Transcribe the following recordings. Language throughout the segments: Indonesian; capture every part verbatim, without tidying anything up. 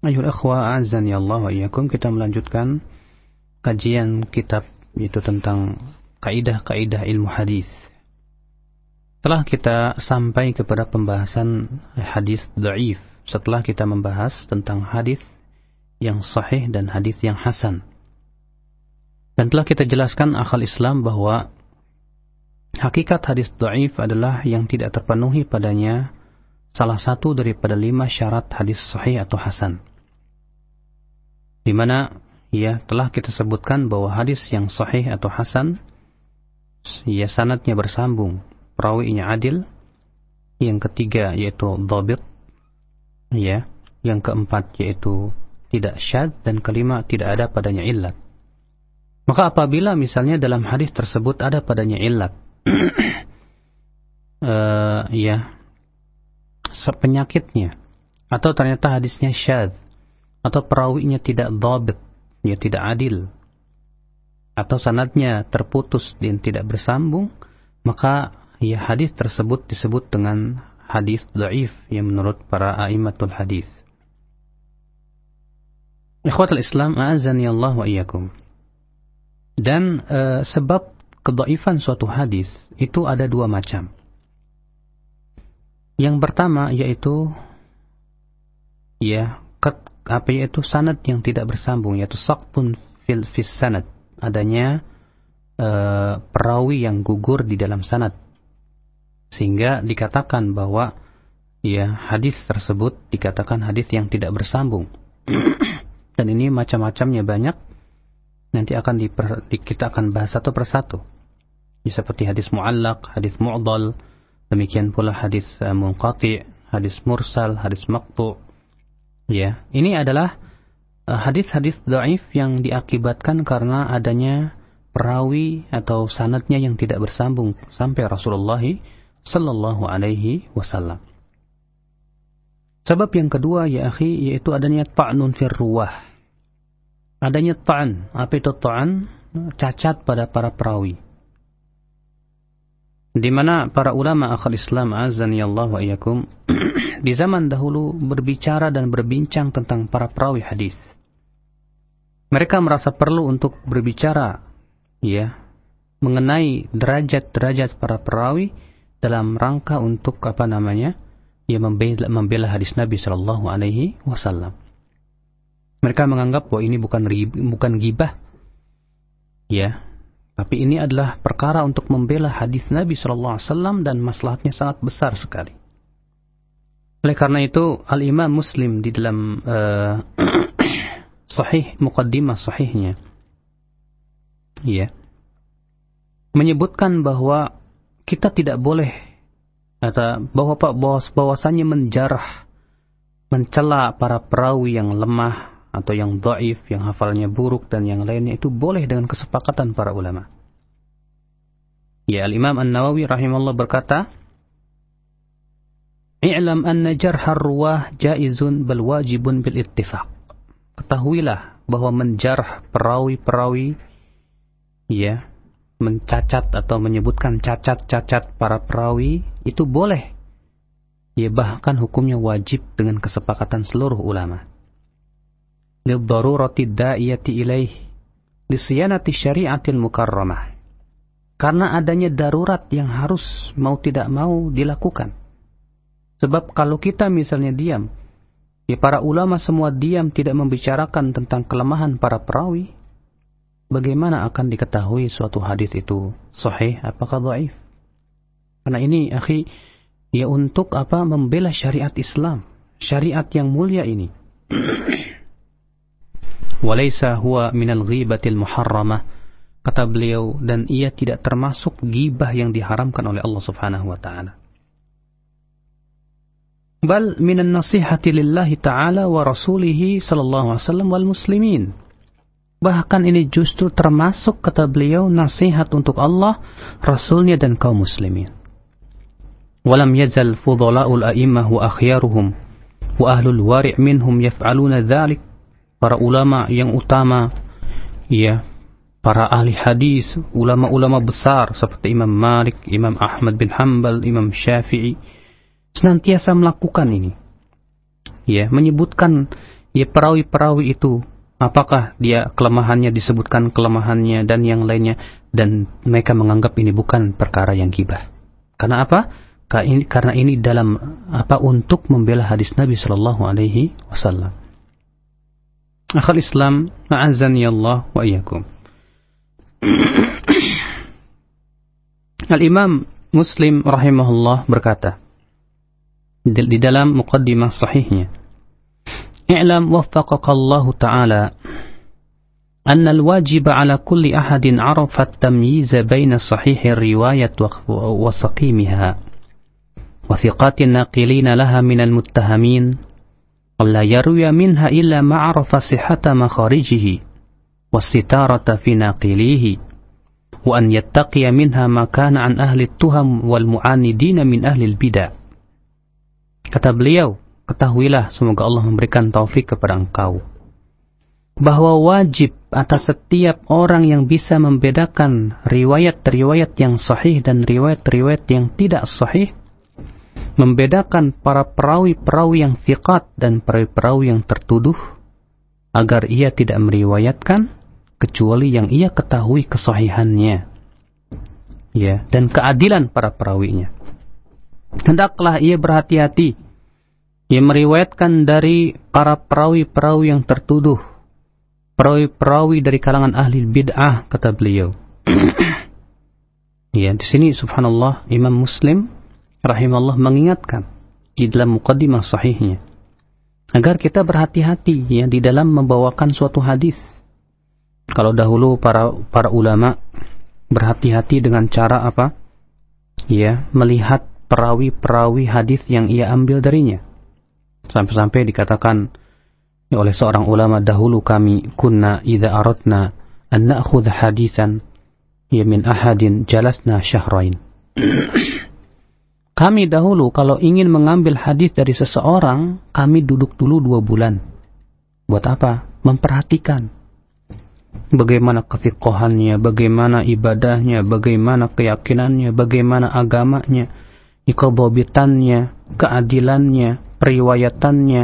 Ayyuhal ikhwah, a'azzani Allah wa iyyakum, kita melanjutkan kajian kitab yaitu tentang kaidah-kaidah ilmu hadis. Setelah kita sampai kepada pembahasan hadis dhaif, setelah kita membahas tentang hadis yang sahih dan hadis yang hasan. Dan telah kita jelaskan akhal Islam bahwa hakikat hadis dhaif adalah yang tidak terpenuhi padanya salah satu daripada lima syarat hadis sahih atau hasan. Di mana ya telah kita sebutkan bahwa hadis yang sahih atau hasan ya sanadnya bersambung, perawinya adil. Yang ketiga yaitu dhabit, ya. Yang keempat yaitu tidak syadz, dan kelima tidak ada padanya illat. Maka apabila misalnya dalam hadis tersebut ada padanya illat, uh, ya penyakitnya, atau ternyata hadisnya syadz, atau perawinya tidak dhabit, ya tidak adil, atau sanadnya terputus dan tidak bersambung, maka ya hadis tersebut disebut dengan hadis dhaif yang menurut para a'immatul hadis. Ikhwatul Islam, a'azzani Allah wa iyyakum. Dan e, sebab kedhaifan suatu hadis itu ada dua macam. Yang pertama yaitu ya ket, apa yaitu sanad yang tidak bersambung, yaitu saqtun fil fis sanad, adanya e, perawi yang gugur di dalam sanad, sehingga dikatakan bahwa ya hadis tersebut dikatakan hadis yang tidak bersambung. Dan ini macam-macamnya banyak. Nanti akan diper, di, kita akan bahas satu persatu. Ya, seperti hadis mu'allaq, hadis mu'dal, demikian pula hadis uh, munqati', hadis mursal, hadis maqtu'. Ya, ini adalah uh, hadis-hadis dhaif yang diakibatkan karena adanya perawi atau sanadnya yang tidak bersambung sampai Rasulullah sallallahu alaihi wasallam. Sebab yang kedua ya akhi, yaitu adanya ta'nun fir ruwah. Adanya ta'n. Apa itu ta'n? Cacat pada para perawi. Di mana para ulama akhal Islam, azani Allah wa iyyakum, di zaman dahulu berbicara dan berbincang tentang para perawi hadis. Mereka merasa perlu untuk berbicara ya mengenai derajat-derajat para perawi dalam rangka untuk apa namanya? Ya membela, membela hadis Nabi sallallahu alaihi wasallam. Mereka menganggap bahwa ini bukan bukan ghibah, ya, tapi ini adalah perkara untuk membela hadis Nabi sallallahu alaihi wasallam dan maslahatnya sangat besar sekali. Oleh karena itu, Al-Imam Muslim di dalam uh, Sahih Muqaddimah Sahihnya, ya, menyebutkan bahwa kita tidak boleh atau bahwa bahwasannya menjarah, mencela para perawi yang lemah atau yang dhaif, yang hafalnya buruk dan yang lainnya, itu boleh dengan kesepakatan para ulama. Ya, Al-Imam An-Nawawi rahimahullah berkata, "I'lam anna jarhar ruwah jaizun bal wajibun bil ittifaq." Ketahuilah bahwa menjarah perawi-perawi, ya, mencacat atau menyebutkan cacat-cacat para perawi itu boleh. Ya, bahkan hukumnya wajib dengan kesepakatan seluruh ulama. Liddarurati da'iyati ilaih lisiyanati syari'atil mukarramah. Karena adanya darurat yang harus mau tidak mau dilakukan. Sebab kalau kita misalnya diam, ya para ulama semua diam tidak membicarakan tentang kelemahan para perawi, bagaimana akan diketahui suatu hadis itu sahih apakah dhaif? Karena ini akhi, ya untuk apa? Membela syariat Islam, syariat yang mulia ini. Walaysa huwa minal ghibatil muharramah, kata beliau, dan ia tidak termasuk ghibah yang diharamkan oleh Allah Subhanahu wa taala. Bal minan nasihati lillahi ta'ala wa rasulihi sallallahu alaihi wasallam wal muslimin. Bahkan ini justru termasuk, kata beliau, nasihat untuk Allah, Rasulnya dan kaum muslimin. Walam yazal fudhala'ul a'immah wa akhyaruhum wa ahlul wari' minhum yaf'aluna dhalik. Para ulama yang utama, ya, para ahli hadis, ulama-ulama besar seperti Imam Malik, Imam Ahmad bin Hanbal, Imam Syafi'i, senantiasa melakukan ini. Ya, menyebutkan ya perawi-perawi itu, apakah dia kelemahannya disebutkan kelemahannya dan yang lainnya, dan mereka menganggap ini bukan perkara yang ghibah. Karena apa? Karena ini dalam apa untuk membela hadis Nabi sallallahu alaihi wasallam. Akhul Islam, a'azzani Allah wa iyyakum. Al-Imam Muslim rahimahullah berkata di dalam muqaddimah sahihnya, "I'lam waffaqakallahu ta'ala anna al-wajib 'ala kulli ahadin 'arafa at-tamyiz baina sahih ar-riwayah wa saqimha wa thiqat an-naqilin laha min al-muttahamin alla yarwi minha illa ma 'arafa sihhata makharijihi was-sitarata fi naqilihi wa an yattaqiya minha ma kana an ahli at-tuham wal mu'anidin min ahli al-bid'ah." Kata beliau, ketahuilah, semoga Allah memberikan taufik kepada engkau, bahwa wajib atas setiap orang yang bisa membedakan riwayat-riwayat yang sahih dan riwayat-riwayat yang tidak sahih, membedakan para perawi-perawi yang thiqat dan perawi-perawi yang tertuduh, agar ia tidak meriwayatkan kecuali yang ia ketahui kesahihannya, ya, dan keadilan para perawinya. Hendaklah ia berhati-hati, ia meriwayatkan dari para perawi-perawi yang tertuduh, perawi-perawi dari kalangan ahli bid'ah, kata beliau. Ya, di sini subhanallah Imam Muslim rahimahullah mengingatkan di dalam muqaddimah sahihnya agar kita berhati-hati ya di dalam membawakan suatu hadis. Kalau dahulu para para ulama berhati-hati dengan cara apa? Ya, melihat perawi-perawi hadis yang ia ambil darinya. Sampai-sampai dikatakan ya, oleh seorang ulama dahulu, kami kunna idza aradna an na'khudh hadisan ya min ahadin jalasna syahrain. Kami dahulu kalau ingin mengambil hadis dari seseorang, kami duduk dulu dua bulan. Buat apa? Memperhatikan bagaimana kefiqahannya, bagaimana ibadahnya, bagaimana keyakinannya, bagaimana agamanya, kedobitannya, keadilannya, periwayatannya.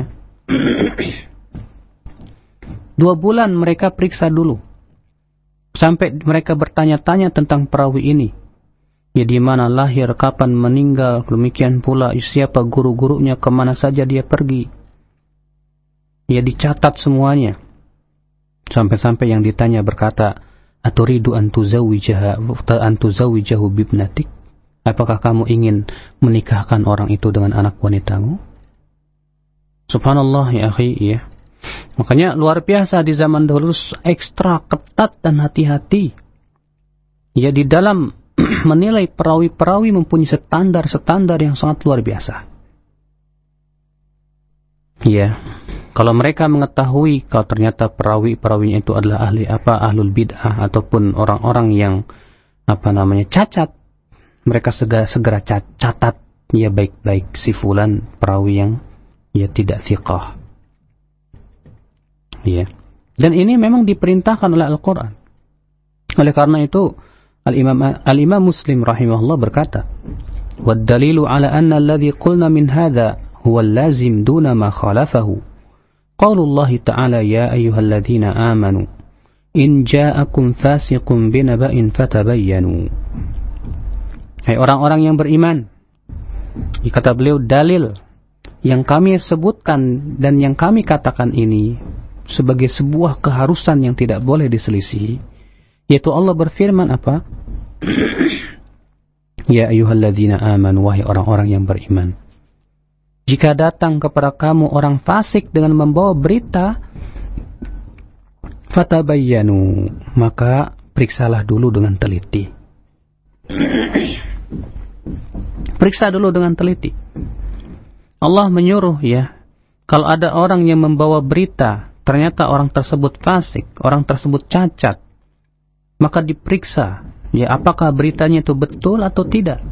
Dua bulan mereka periksa dulu, sampai mereka bertanya-tanya tentang perawi ini. Ya, di mana lahir, kapan meninggal, demikian pula siapa guru-gurunya, kemana saja dia pergi. Ya, dicatat semuanya. Sampai-sampai yang ditanya berkata, "Aturidu an tuzawwijaha an tuzawwijahu bibnatik?" Apakah kamu ingin menikahkan orang itu dengan anak wanitamu? Subhanallah ya akhi, ya. Makanya luar biasa di zaman dahulu, ekstra ketat dan hati-hati. Ya, di dalam menilai perawi-perawi mempunyai standar-standar yang sangat luar biasa. Ya, kalau mereka mengetahui kalau ternyata perawi-perawinya itu adalah ahli apa ahlul bid'ah ataupun orang-orang yang apa namanya cacat, mereka segera segera catat ya baik-baik si fulan perawi yang ya tidak thiqah. Ya. Dan ini memang diperintahkan oleh Al-Qur'an. Oleh karena itu Al-Imam Al-Imam Muslim rahimahullah berkata, "Wad dalilu ala anna alladhi qulna min hadha huwa al-lazim duna ma khalafahu. Qaulullah ta'ala ya ayyuhalladzina amanu in ja'akum fasiqun binaba'in fatabayyanu." Hai orang-orang yang beriman, kata beliau, dalil yang kami sebutkan dan yang kami katakan ini sebagai sebuah keharusan yang tidak boleh diselisihi, yaitu Allah berfirman apa? Ya ayyuhalladzina amanu, wahai orang-orang yang beriman, jika datang kepada kamu orang fasik dengan membawa berita, fatabayyanu, maka periksalah dulu dengan teliti. Periksa dulu dengan teliti. Allah menyuruh ya, kalau ada orang yang membawa berita, ternyata orang tersebut fasik, orang tersebut cacat, maka diperiksa, ya apakah beritanya itu betul atau tidak.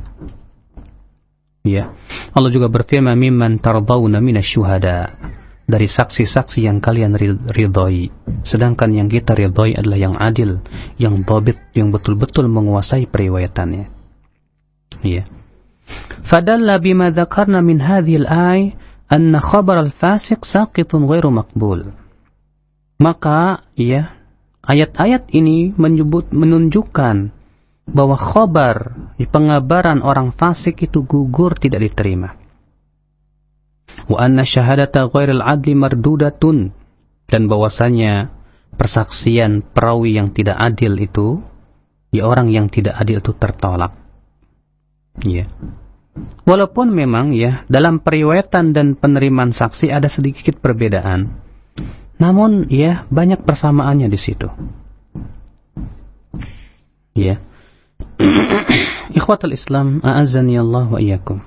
Ya, Allah juga berfirman, mimman tardawna minasyuhada, dari saksi-saksi yang kalian ridhoi. Sedangkan yang kita ridhoi adalah yang adil, yang dhabit, yang betul-betul menguasai periwayatannya. Ya. Fadalla bima dzakarna min hadhil ay anna khabar al-fasiq saqitun ghairu maqbul. Maka ya, ayat-ayat ini menyebut menunjukkan bahwa khabar, pengabaran orang fasik itu gugur, tidak diterima. Wa anna syahadata ghairil adli mardudatun, dan bahwasanya persaksian perawi yang tidak adil itu, ya orang yang tidak adil itu tertolak. Ya. Walaupun memang ya dalam periwayatan dan penerimaan saksi ada sedikit perbedaan, namun ya banyak persamaannya di situ. Ya. Ikhwatul Islam, a'azzani Allah wa iyyakum.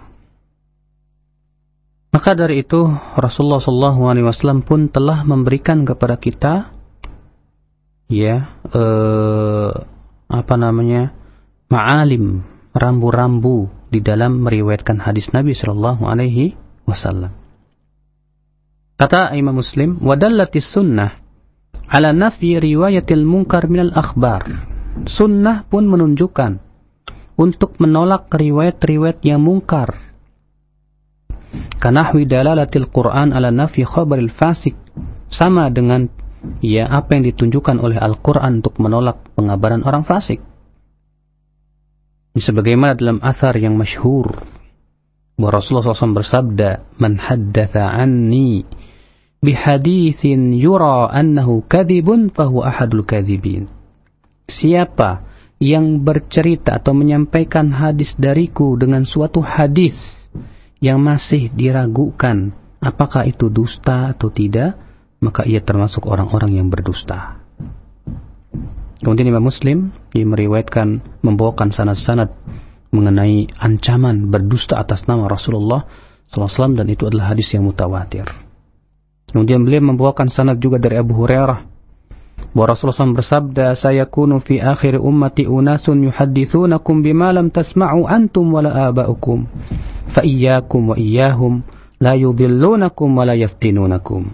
Maka dari itu Rasulullah sallallahu alaihi wasallam pun telah memberikan kepada kita ya eh, apa namanya? ma'alim, rambu-rambu di dalam meriwayatkan hadis Nabi sallallahu alaihi wasallam. Kata Imam Muslim, wadallatis sunnah ala nafyi riwayatil munkar minal akhbar. Sunnah pun menunjukkan untuk menolak riwayat-riwayat yang mungkar. Kanahwi dalalatil Quran ala nafyi khabaril fasik. Sama dengan ya apa yang ditunjukkan oleh Al-Quran untuk menolak pengabaran orang fasik. Sebagaimana dalam athar yang masyhur bahwa Rasulullah shallallahu alaihi wasallam bersabda, man haddatha anni bihadithin yura annahu kadhibun fahuwa ahadul kadhibin. Siapa yang bercerita atau menyampaikan hadis dariku dengan suatu hadis yang masih diragukan apakah itu dusta atau tidak, maka ia termasuk orang-orang yang berdusta. Kemudian Imam Muslim yang meriwayatkan, membawakan sanad-sanad mengenai ancaman berdusta atas nama Rasulullah shallallahu alaihi wasallam, dan itu adalah hadis yang mutawatir. Kemudian beliau membawakan sanad juga dari Abu Hurairah bahwa Rasulullah shallallahu alaihi wasallam bersabda, sayakunu fi akhir ummati unasun yuhaddithunakum bima lam tasma'u antum wala aba'ukum fa iyyakum wa iyyahum la yudhillunakum wa la yaftinunakum.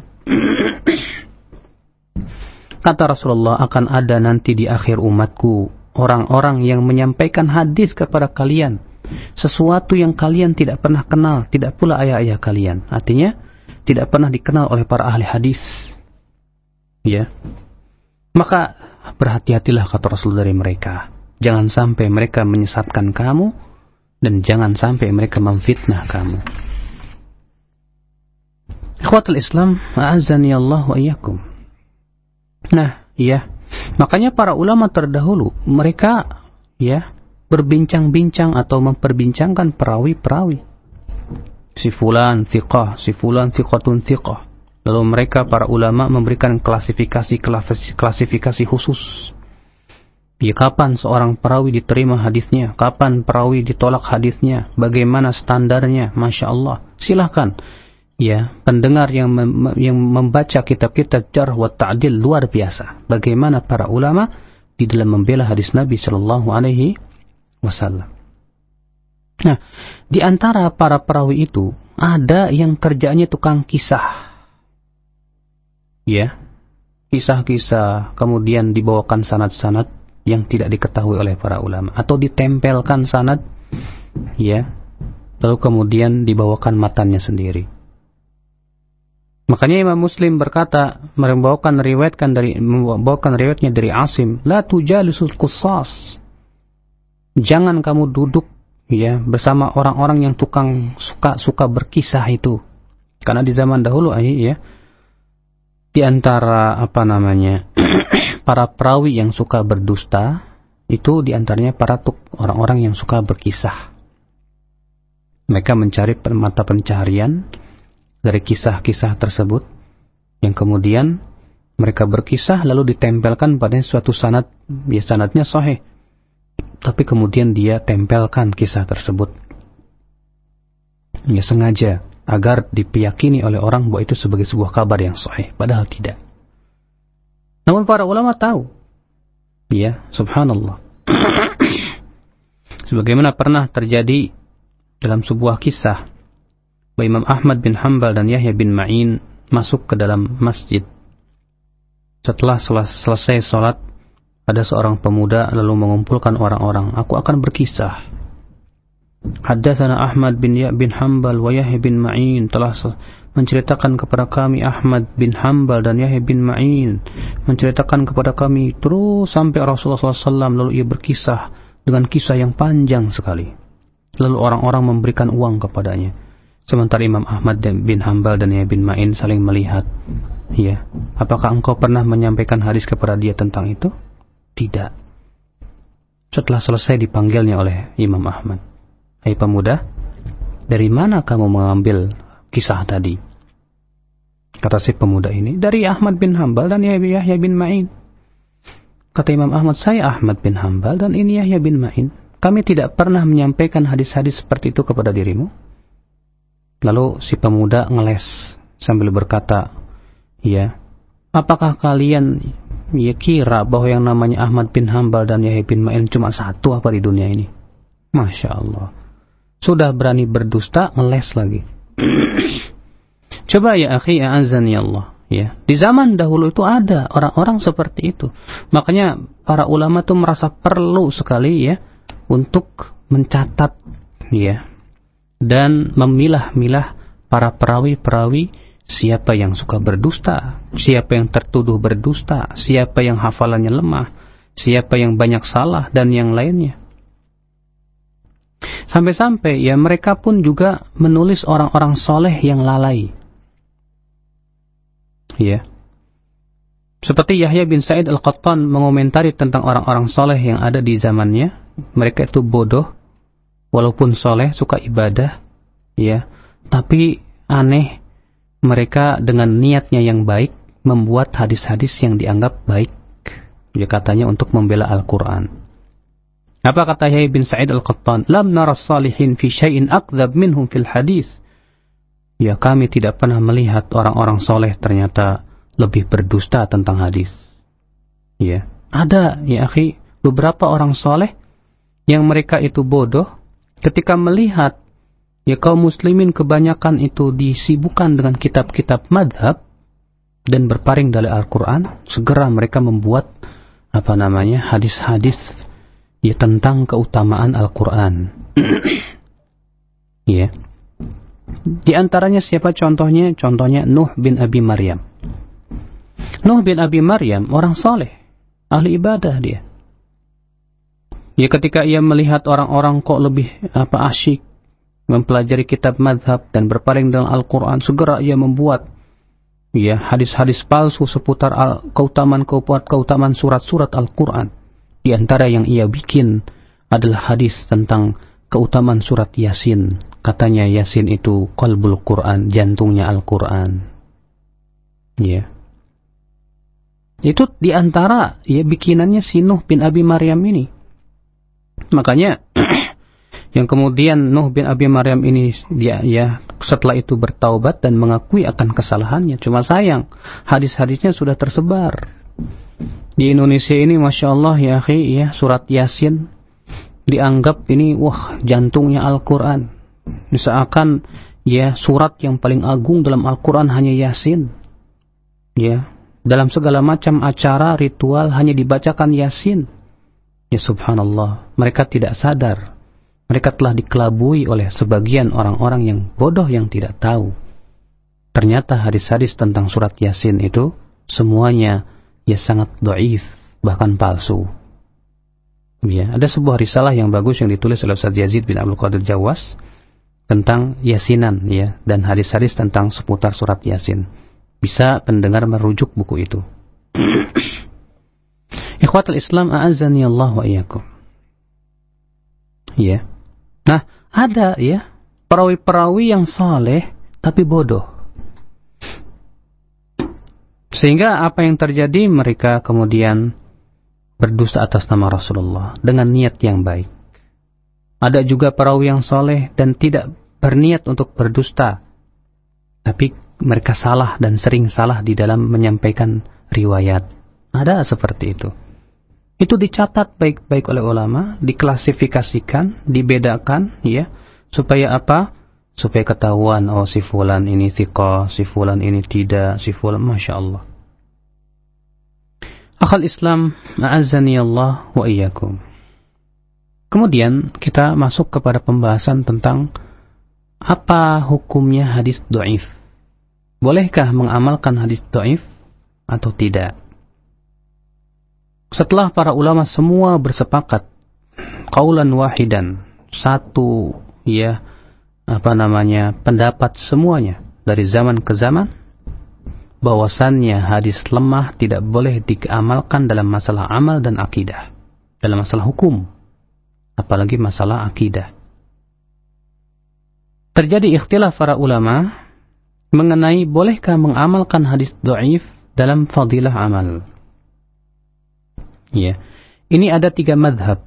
Kata Rasulullah, akan ada nanti di akhir umatku orang-orang yang menyampaikan hadis kepada kalian, sesuatu yang kalian tidak pernah kenal, tidak pula ayah-ayah kalian. Artinya tidak pernah dikenal oleh para ahli hadis. Ya. Maka berhati-hatilah, kata Rasul, dari mereka. Jangan sampai mereka menyesatkan kamu, dan jangan sampai mereka memfitnah kamu. Ikhwatul Islam, a'azzani Allah wa iyyakum. Nah, ya, makanya para ulama terdahulu mereka ya berbincang-bincang atau memperbincangkan perawi-perawi. Si fulan thiqah, si fulan thiqatun thiqah. Lalu mereka para ulama memberikan klasifikasi klasifikasi khusus. Ya, kapan seorang perawi diterima hadisnya, kapan perawi ditolak hadisnya, bagaimana standarnya, masya Allah. Silahkan. Ya, pendengar yang mem yang membaca kitab-kitab jarh wa ta'dil luar biasa. Bagaimana para ulama di dalam membela hadis Nabi Shallallahu Alaihi Wasallam. Nah, di antara para perawi itu ada yang kerjanya tukang kisah. Ya, kisah-kisah, kemudian dibawakan sanad-sanad yang tidak diketahui oleh para ulama, atau ditempelkan sanad, ya, lalu kemudian dibawakan matanya sendiri. Makanya Imam Muslim berkata, membawakan riwayatkan dari membawakan riwayatnya dari Asim, la tujalisul qussas. Jangan kamu duduk ya bersama orang-orang yang tukang suka suka berkisah itu. Karena di zaman dahulu ya, di antara apa namanya para perawi yang suka berdusta itu di antaranya para tuk orang-orang yang suka berkisah. Mereka mencari mata pencaharian dari kisah-kisah tersebut, yang kemudian mereka berkisah lalu ditempelkan pada suatu sanad, ya sanadnya sahih, tapi kemudian dia tempelkan kisah tersebut, ya sengaja agar diyakini oleh orang bahwa itu sebagai sebuah kabar yang sahih, padahal tidak. Namun para ulama tahu, ya subhanallah, sebagaimana pernah terjadi dalam sebuah kisah, bahwa Imam Ahmad bin Hanbal dan Yahya bin Ma'in masuk ke dalam masjid. Setelah selesai sholat, ada seorang pemuda lalu mengumpulkan orang-orang. Aku akan berkisah. Haddatsana Ahmad bin Ya bin Hanbal wa Yahya bin Ma'in, telah menceritakan kepada kami Ahmad bin Hanbal dan Yahya bin Ma'in menceritakan kepada kami, terus sampai Rasulullah shallallahu alaihi wasallam. Lalu ia berkisah dengan kisah yang panjang sekali. Lalu orang-orang memberikan uang kepadanya. Sementara Imam Ahmad bin Hanbal dan Yahya bin Ma'in saling melihat. Ya, apakah engkau pernah menyampaikan hadis kepada dia tentang itu? Tidak. Setelah selesai dipanggilnya oleh Imam Ahmad. Hai pemuda, dari mana kamu mengambil kisah tadi? Kata si pemuda ini, dari Ahmad bin Hanbal dan Yahya bin Ma'in. Kata Imam Ahmad, saya Ahmad bin Hanbal dan ini Yahya bin Ma'in. Kami tidak pernah menyampaikan hadis-hadis seperti itu kepada dirimu. Lalu si pemuda ngeles sambil berkata, ya, apakah kalian ya kira bahwa yang namanya Ahmad bin Hanbal dan Yahya bin Ma'in cuma satu apa di dunia ini? Masya Allah. Sudah berani berdusta, ngeles lagi. Coba ya akhi, a'azzani Allah. Ya, di zaman dahulu itu ada orang-orang seperti itu. Makanya para ulama itu merasa perlu sekali ya untuk mencatat ya dan memilah-milah para perawi-perawi, siapa yang suka berdusta, siapa yang tertuduh berdusta, siapa yang hafalannya lemah, siapa yang banyak salah dan yang lainnya. Sampai-sampai ya mereka pun juga menulis orang-orang soleh yang lalai. Ya. Seperti Yahya bin Sa'id Al-Qattan mengomentari tentang orang-orang soleh yang ada di zamannya. Mereka itu bodoh, walaupun soleh, suka ibadah, ya, tapi aneh, mereka dengan niatnya yang baik membuat hadis-hadis yang dianggap baik. Dia katanya untuk membela Al-Quran. Apa kata Yahya bin Sa'id Al-Qattan? Lam naras salihin fi syai'in akdzab minhum fil hadis. Ya, kami tidak pernah melihat orang-orang soleh ternyata lebih berdusta tentang hadis. Ya, ada ya akhi beberapa orang soleh yang mereka itu bodoh ketika melihat ya kaum muslimin kebanyakan itu disibukkan dengan kitab-kitab madhab dan berpaling dari Al-Quran, segera mereka membuat apa namanya hadis-hadis ya tentang keutamaan Al-Quran. Ya. Di antaranya siapa contohnya? Contohnya Nuh bin Abi Maryam. Nuh bin Abi Maryam orang soleh, ahli ibadah dia. Ya ketika ia melihat orang-orang kok lebih apa asyik mempelajari kitab madhab dan berpaling dengan Al-Quran, segera ia membuat ya hadis-hadis palsu seputar al- keutamaan-keutamaan surat-surat Al-Quran. Di antara yang ia bikin adalah hadis tentang keutamaan surat Yasin. Katanya Yasin itu qalbul Quran, jantungnya Al-Quran. Ya. Itu di antara ya bikinannya si Nuh bin Abi Maryam ini. Makanya yang kemudian Nuh bin Abi Maryam ini dia ya setelah itu bertaubat dan mengakui akan kesalahannya. Cuma sayang hadis-hadisnya sudah tersebar. Di Indonesia ini Masya Allah ya akhi ya surat Yasin dianggap ini wah jantungnya Al-Quran. Misalkan ya surat yang paling agung dalam Al-Quran hanya Yasin. Ya, dalam segala macam acara ritual hanya dibacakan Yasin. Ya subhanallah, mereka tidak sadar. Mereka telah dikelabui oleh sebagian orang-orang yang bodoh yang tidak tahu. Ternyata hadis-hadis tentang surat Yasin itu semuanya ya sangat dhaif, bahkan palsu. Ya, ada sebuah risalah yang bagus yang ditulis oleh Ustaz Yazid bin Abdul Qadir Jawas tentang Yasinan ya dan hadis-hadis tentang seputar surat Yasin. Bisa pendengar merujuk buku itu. Ikhwatul Islam a'azzani Allah wa iyyakum. Ya. Nah, ada ya perawi-perawi yang saleh tapi bodoh. Sehingga apa yang terjadi, mereka kemudian berdusta atas nama Rasulullah dengan niat yang baik. Ada juga perawi yang soleh dan tidak berniat untuk berdusta, tapi mereka salah dan sering salah di dalam menyampaikan riwayat. Ada seperti itu. Itu dicatat baik-baik oleh ulama, diklasifikasikan, dibedakan, ya, supaya apa? Supaya ketahuan, oh si fulan ini thiqah, si fulan ini tidak, si fulan, Masya Allah. Akhal Islam, a'azzani Allah wa iyyakum. Kemudian kita masuk kepada pembahasan tentang apa hukumnya hadis dhaif. Bolehkah mengamalkan hadis dhaif atau tidak? Setelah para ulama semua bersepakat qaulan wahidan, satu ya apa namanya pendapat semuanya dari zaman ke zaman, bahwasannya hadis lemah tidak boleh diamalkan dalam masalah amal dan akidah, dalam masalah hukum, apalagi masalah akidah. Terjadi ikhtilaf para ulama mengenai bolehkah mengamalkan hadis dhaif dalam fadilah amal. Ya, ini ada tiga madhab.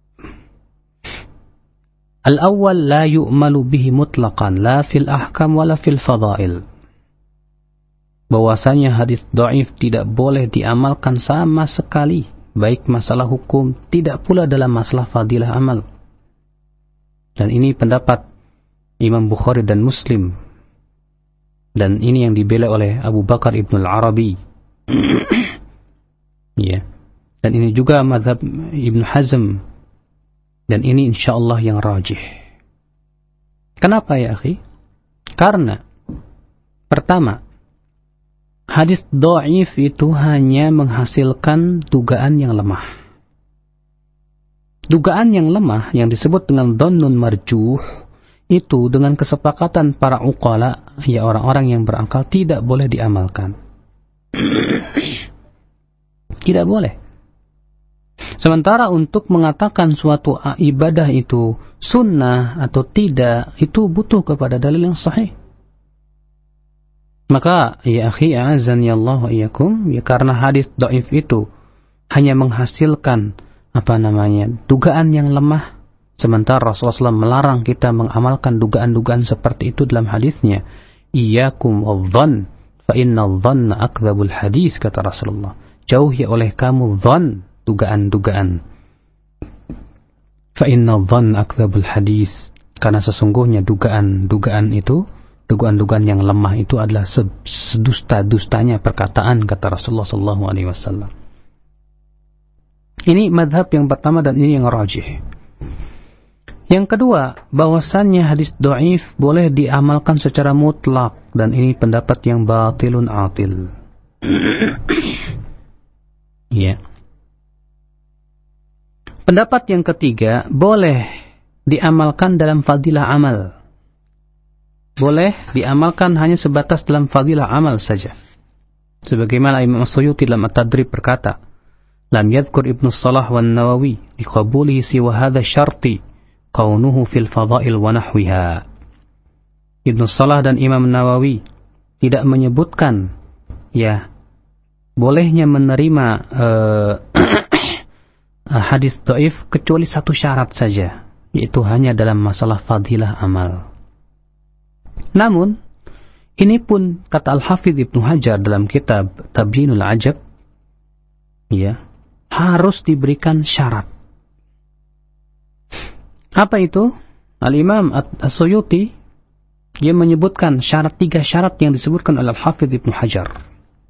Al-awwal la yu'malu bihi mutlaqan la fil ahkam wala fil fadail. Bahwasanya hadis dhaif tidak boleh diamalkan sama sekali, baik masalah hukum, tidak pula dalam masalah fadilah amal. Dan ini pendapat Imam Bukhari dan Muslim. Dan ini yang dibela oleh Abu Bakar Ibn al-Arabi. Ya. Dan ini juga mazhab Ibn Hazm. Dan ini insyaallah yang rajih. Kenapa ya akhi? Karena pertama, hadis dhaif itu hanya menghasilkan dugaan yang lemah. Dugaan yang lemah yang disebut dengan dhannun marjuh itu dengan kesepakatan para uqala, ya orang-orang yang berakal, tidak boleh diamalkan. Tidak boleh. Sementara untuk mengatakan suatu ibadah itu sunnah atau tidak, itu butuh kepada dalil yang sahih. Maka ya akhi a'azzani Allah wa iyyakum, ya karena hadis dhaif itu hanya menghasilkan apa namanya dugaan yang lemah, sementara Rasulullah shallallahu alaihi wasallam melarang kita mengamalkan dugaan-dugaan seperti itu dalam hadisnya. Iyyakum wadh-dhann fa inna adh-dhanna akdzabul hadis, kata Rasulullah. Jauhi oleh kamu dhann, dugaan-dugaan. Fa inna adh-dhanna akdzabul hadis, karena sesungguhnya dugaan-dugaan itu, dugaan-dugaan yang lemah itu adalah sedusta-dustanya perkataan, kata Rasulullah shallallahu alaihi wasallam. Ini madhab yang pertama dan ini yang rajih. Yang kedua, bahwasannya hadis dhaif boleh diamalkan secara mutlak, dan ini pendapat yang batilun atil. Ya. Pendapat yang ketiga, boleh diamalkan dalam fadilah amal. Boleh diamalkan hanya sebatas dalam fadilah amal saja. Sebagaimana Imam Suyuti dalam At-Tadrib berkata, lam yadhkur Ibnu Salah wan Nawawi liqabulihi siwa hadha syarti kaunuhu fil fadail wa nahwiha. Ibnu Salah dan Imam Nawawi tidak menyebutkan ya bolehnya menerima uh, hadis dhaif kecuali satu syarat saja, yaitu hanya dalam masalah fadilah amal. Namun ini pun kata Al-Hafidh Ibnu Hajar dalam kitab Tabyinul Ajab, ya, harus diberikan syarat. Apa itu? Al-Imam As-Suyuti dia menyebutkan syarat, tiga syarat yang disebutkan oleh Al-Hafidh Ibnu Hajar.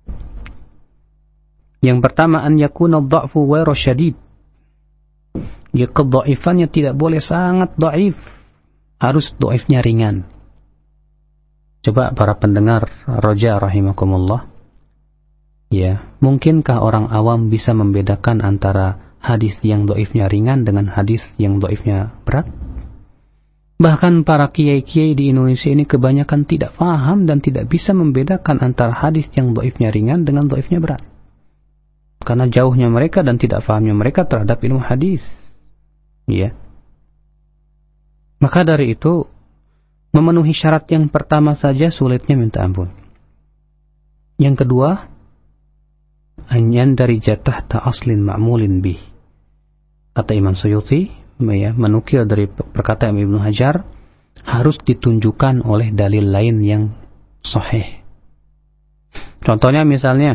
Yang pertama, an yakuna dha'fu ghairu syadid. Ya, kedhaifannya tidak boleh sangat dhaif, harus dhaifnya ringan. Coba para pendengar Roja rahimakumullah, ya, mungkinkah orang awam bisa membedakan antara hadis yang dhaifnya ringan dengan hadis yang dhaifnya berat? Bahkan para kiai-kiai di Indonesia ini kebanyakan tidak paham dan tidak bisa membedakan antara hadis yang dhaifnya ringan dengan dhaifnya berat. Karena jauhnya mereka dan tidak pahamnya mereka terhadap ilmu hadis. Ya. Maka dari itu, memenuhi syarat yang pertama saja sulitnya minta ampun. Yang kedua, anyan dari jatah ta'aslin ma'mulin bih. Kata Imam Suyuti, ya, menukil dari perkataan Ibnu Hajar, harus ditunjukkan oleh dalil lain yang sahih. Contohnya misalnya,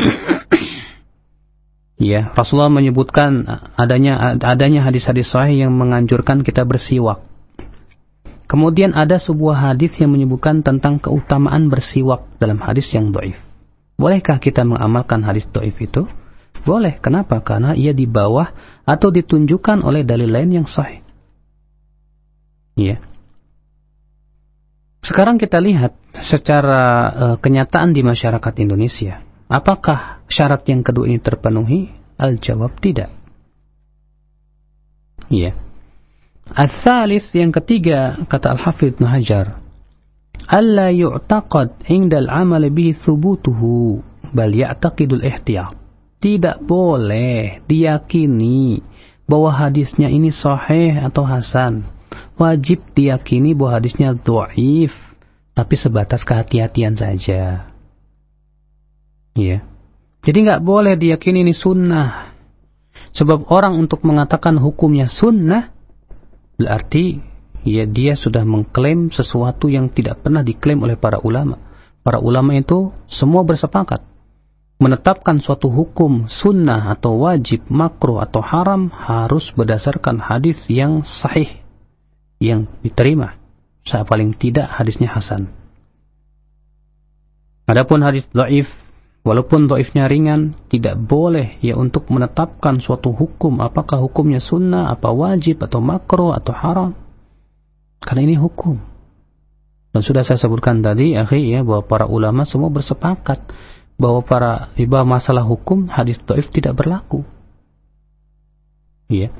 ya, Rasulullah menyebutkan adanya adanya hadis-hadis sahih yang menganjurkan kita bersiwak. Kemudian ada sebuah hadis yang menyebutkan tentang keutamaan bersiwak dalam hadis yang dhaif. Bolehkah kita mengamalkan hadis dhaif itu? Boleh. Kenapa? Karena ia di bawah atau ditunjukkan oleh dalil lain yang sahih. Ya. Sekarang kita lihat secara uh, kenyataan di masyarakat Indonesia. Apakah syarat yang kedua ini terpenuhi? Al-jawab tidak. Ya. Al-thalith, yang ketiga, kata Al-Hafidh Ibnu Hajar, alla yu'taqad 'inda al-'amal bihi thubutuhu bal ya'taqidul ihtiyat. Tidak boleh diyakini bahwa hadisnya ini sahih atau hasan. Wajib diyakini bahwa hadisnya dhaif, tapi sebatas kehati-hatian saja. Ya. Jadi nggak boleh diyakini ini sunnah. Sebab orang untuk mengatakan hukumnya sunnah, berarti ya dia sudah mengklaim sesuatu yang tidak pernah diklaim oleh para ulama. Para ulama itu semua bersepakat menetapkan suatu hukum sunnah atau wajib, makruh atau haram harus berdasarkan hadis yang sahih, yang diterima. Saya paling tidak hadisnya hasan. Adapun hadis dhaif, walaupun dhaifnya ringan, tidak boleh ya untuk menetapkan suatu hukum, apakah hukumnya sunnah, apa wajib atau makruh atau haram. Karena ini hukum. Dan sudah saya sebutkan tadi, akhi, ya, bahwa para ulama semua bersepakat bahwa para ibadah masalah hukum hadis dhaif tidak berlaku. Iya.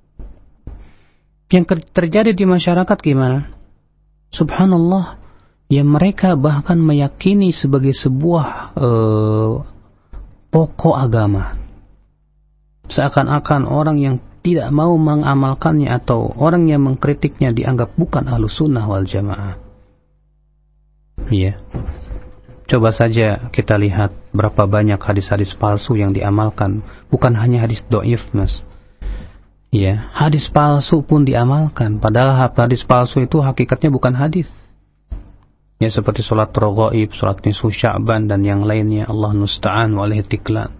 Yang terjadi di masyarakat gimana? Subhanallah, ya mereka bahkan meyakini sebagai sebuah uh, pokok agama. Seakan-akan orang yang tidak mau mengamalkannya atau orang yang mengkritiknya dianggap bukan ahlus sunnah wal jamaah. Iya. Coba saja kita lihat berapa banyak hadis-hadis palsu yang diamalkan. Bukan hanya hadis dhaif, Mas. Ya, hadis palsu pun diamalkan. Padahal hadis palsu itu hakikatnya bukan hadis. Ya, seperti sholat raghaib, sholat nisfu Sya'ban dan yang lainnya. Allah musta'an wa alaihi tiklan.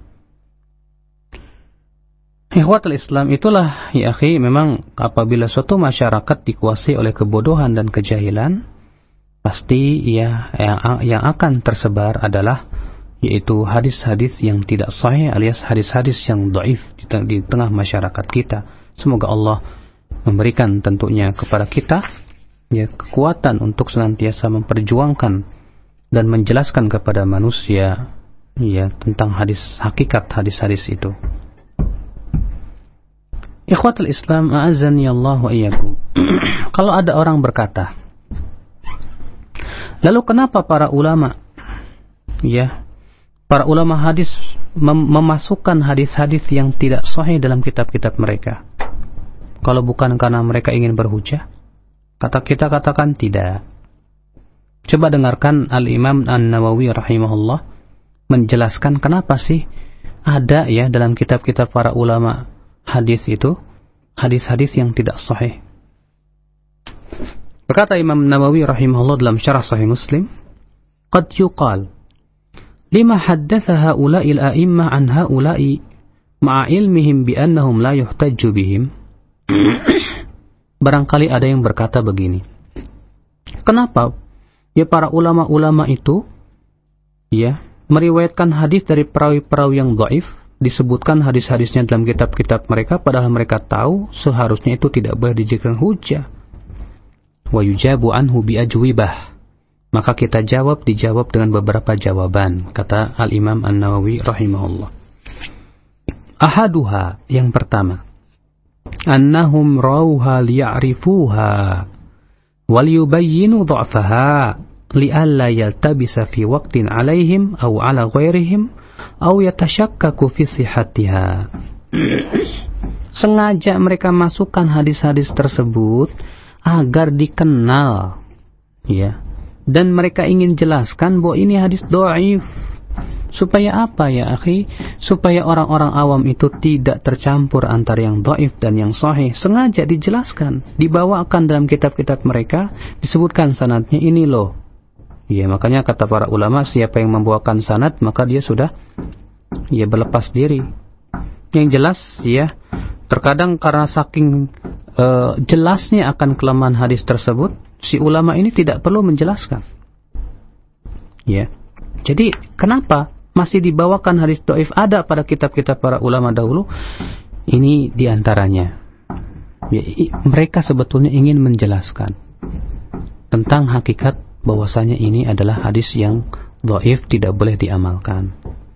Ikhwatul Islam, itulah ya akhi, memang apabila suatu masyarakat dikuasai oleh kebodohan dan kejahilan, pasti ya yang, yang akan tersebar adalah yaitu hadis-hadis yang tidak sahih alias hadis-hadis yang dhaif di, di tengah masyarakat kita. Semoga Allah memberikan tentunya kepada kita ya kekuatan untuk senantiasa memperjuangkan dan menjelaskan kepada manusia ya tentang hadis hakikat hadis-hadis itu. Ikhwatul Islam, a'azzani Allah wa iyyakum. Kalau ada orang berkata, lalu kenapa para ulama ya para ulama hadis mem- memasukkan hadis-hadis yang tidak sahih dalam kitab-kitab mereka? Kalau bukan karena mereka ingin berhujah? Kata kita katakan tidak. Coba dengarkan Al-Imam An-Nawawi rahimahullah menjelaskan kenapa sih ada ya dalam kitab-kitab para ulama hadis itu hadis-hadis yang tidak sahih. Berkata Imam Nawawi rahimahullah dalam syarah Sahih Muslim, "Qad yuqal lima haddatsa haula'il a'immah an haula'i ma'a ilmihim bi annahum la yuhtajju bihim." Barangkali ada yang berkata begini, kenapa ya para ulama-ulama itu ya meriwayatkan hadis dari perawi-perawi yang dhaif, disebutkan hadis-hadisnya dalam kitab-kitab mereka, padahal mereka tahu seharusnya itu tidak boleh dijadikan hujah. Wa yujabu anhu bi ajwibah. Maka kita jawab, dijawab dengan beberapa jawaban, kata Al-Imam An-Nawawi rahimahullah. Ahaduha, yang pertama, annahum rawha liya'rifuha wal yubayyinu dha'faha li'alla yaltabisa fi waqtin 'alaihim aw 'ala ghairihim aw yatashakkaku fi sihhatiha. Sengaja mereka masukkan hadis-hadis tersebut agar dikenal ya, dan mereka ingin jelaskan bahwa ini hadis dhaif. Supaya apa ya akhi? Supaya orang-orang awam itu tidak tercampur antara yang dhaif dan yang sahih. Sengaja dijelaskan, dibawakan dalam kitab-kitab mereka, disebutkan sanadnya ini loh. Ya, makanya kata para ulama, siapa yang membawakan sanad maka dia sudah ya berlepas diri. Yang jelas ya, terkadang karena saking uh, jelasnya akan kelemahan hadis tersebut, si ulama ini tidak perlu menjelaskan. Ya. Jadi kenapa masih dibawakan hadis dhaif ada pada kitab-kitab para ulama dahulu? Ini diantaranya. Ya, mereka sebetulnya ingin menjelaskan tentang hakikat bahwasanya ini adalah hadis yang dhaif, tidak boleh diamalkan.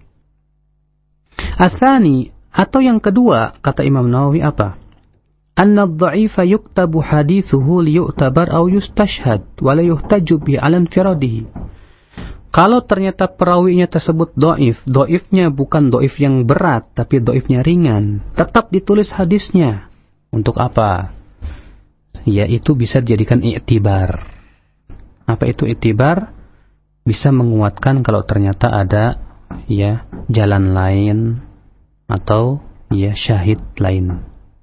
Atsani, atau yang kedua, kata Imam Nawawi apa? Anna adh-dha'ifa yuktabu hadithuhu liyu'tabar aw yustashhad wa la yuhtaju bi 'ala infiradihi. Kalau ternyata perawinya tersebut dhaif, dhaifnya bukan dhaif yang berat, tapi dhaifnya ringan, tetap ditulis hadisnya. Untuk apa? Yaitu bisa dijadikan i'tibar. Apa itu i'tibar? Bisa menguatkan kalau ternyata ada ya jalan lain atau ya syahid lain.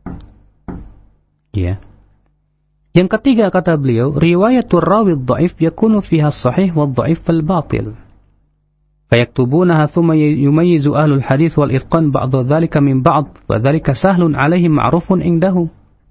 Ya. Yang ketiga kata beliau, riwayatul rawi dhaif yakunu fiha sahih wa dhaif al batil. Fayaktubunaha thumma yumayyizu ahlul hadits wal itqan ba'd dhalika min ba'd wa dhalika sahlun 'alaihim ma'rufun indahum.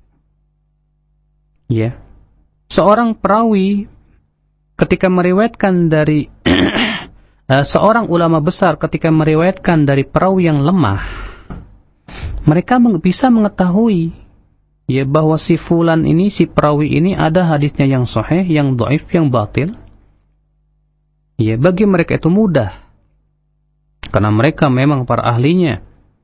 Ya. Seorang perawi ketika meriwayatkan dari seorang ulama besar ketika meriwayatkan dari perawi yang lemah, mereka bisa mengetahui ya bahwa si fulan ini, si perawi ini ada hadisnya yang sahih, yang dhaif, yang batil. Ya, bagi mereka itu mudah. Karena mereka memang para ahlinya.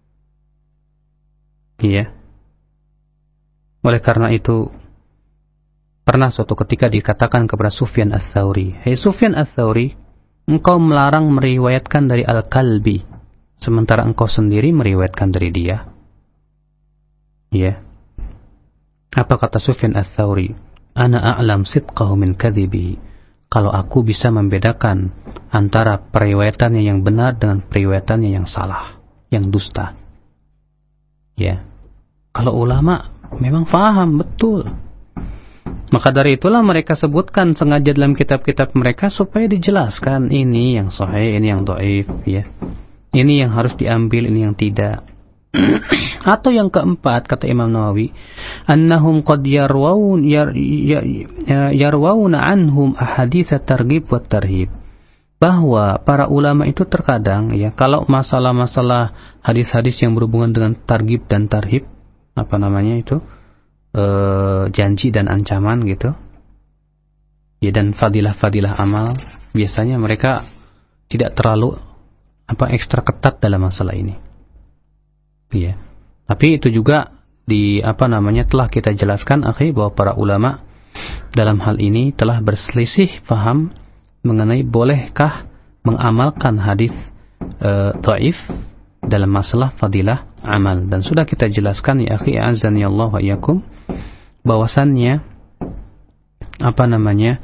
Ya. Oleh karena itu pernah suatu ketika dikatakan kepada Sufyan Ats-Tsauri, "Hei Sufyan Ats-Tsauri, engkau melarang meriwayatkan dari Al-Kalbi, sementara engkau sendiri meriwayatkan dari dia." Ya. Apa kata Sufyan Ats-Tsauri? Ana a'lam sidqahu min kadhibihi. Kalau aku bisa membedakan antara periwayatannya yang benar dengan periwayatannya yang salah, yang dusta. Ya. Kalau ulama memang faham betul. Maka dari itulah mereka sebutkan sengaja dalam kitab-kitab mereka supaya dijelaskan ini yang sahih, ini yang dhaif, ya. Ini yang harus diambil, ini yang tidak. Atau yang keempat kata Imam Nawawi, annahum qad yarwaun yar, yar, yarwauna anhum ahadits at-targhib wa tarhib. Bahwa para ulama itu terkadang ya kalau masalah-masalah hadis-hadis yang berhubungan dengan targhib dan tarhib, apa namanya itu? E, janji dan ancaman gitu. Ya, dan fadilah-fadilah amal, biasanya mereka tidak terlalu apa ekstra ketat dalam masalah ini. Ya. Tapi itu juga di apa namanya telah kita jelaskan akhi bahwa para ulama dalam hal ini telah berselisih paham mengenai bolehkah mengamalkan hadis e, dhaif dalam masalah fadilah amal, dan sudah kita jelaskan ya akhi azani Allah wa iyyakum bahwasannya apa namanya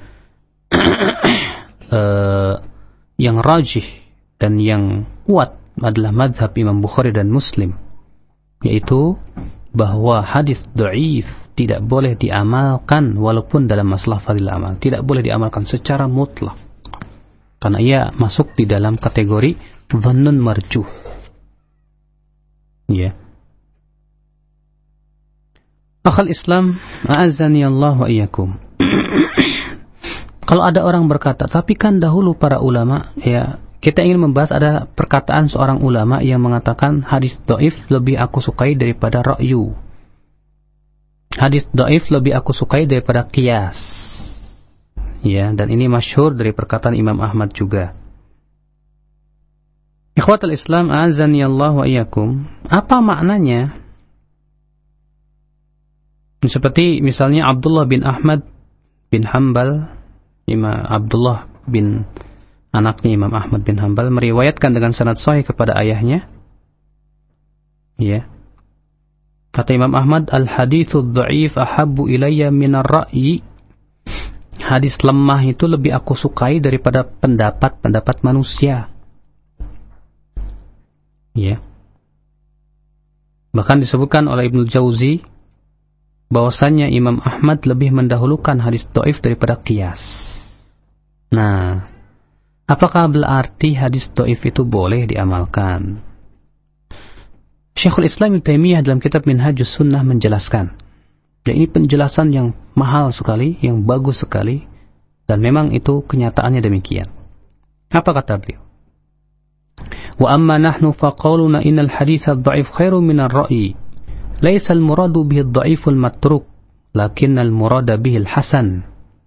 e, yang rajih dan yang kuat adalah madhab Imam Bukhari dan Muslim, yaitu bahwa hadis dhaif tidak boleh diamalkan walaupun dalam masalah fadilah amal, tidak boleh diamalkan secara mutlak karena ia masuk di dalam kategori dhannun marjuh. Ya. Akhal Islam, a'azzani Allah wa iyyakum. Kalau ada orang berkata, tapi kan dahulu para ulama, ya kita ingin membahas ada perkataan seorang ulama yang mengatakan hadis dhaif lebih aku sukai daripada ra'yu. Hadis dhaif lebih aku sukai daripada qiyas. Ya, dan ini masyhur dari perkataan Imam Ahmad juga. Ikhwatul Islam, a'azzani Allah wa iyyakum. Apa maknanya? Seperti misalnya Abdullah bin Ahmad bin Hanbal, Imam Abdullah bin anaknya Imam Ahmad bin Hanbal meriwayatkan dengan sanad sahih kepada ayahnya. Ya. Kata Imam Ahmad, al-haditsu dhaif ahabbu ilayya min ar-ra'yi. Hadis lemah itu lebih aku sukai daripada pendapat-pendapat manusia. Ya. Bahkan disebutkan oleh Ibnu Jauzi bahwasannya Imam Ahmad lebih mendahulukan hadis dhaif daripada qiyas. Nah, apakah berarti hadis dhaif itu boleh diamalkan? Syekhul Islam Ibnu Taimiyah dalam kitab Minhajus Sunnah menjelaskan. Dan ini penjelasan yang mahal sekali, yang bagus sekali, dan memang itu kenyataannya demikian. Apa kata beliau? Wa amma nahnu faqauluna innal hadits ad-dha'if khairu min ar-ra'yi laisal muradu bihi dhaiful matruk, lakinnal murada bihi al-hasan.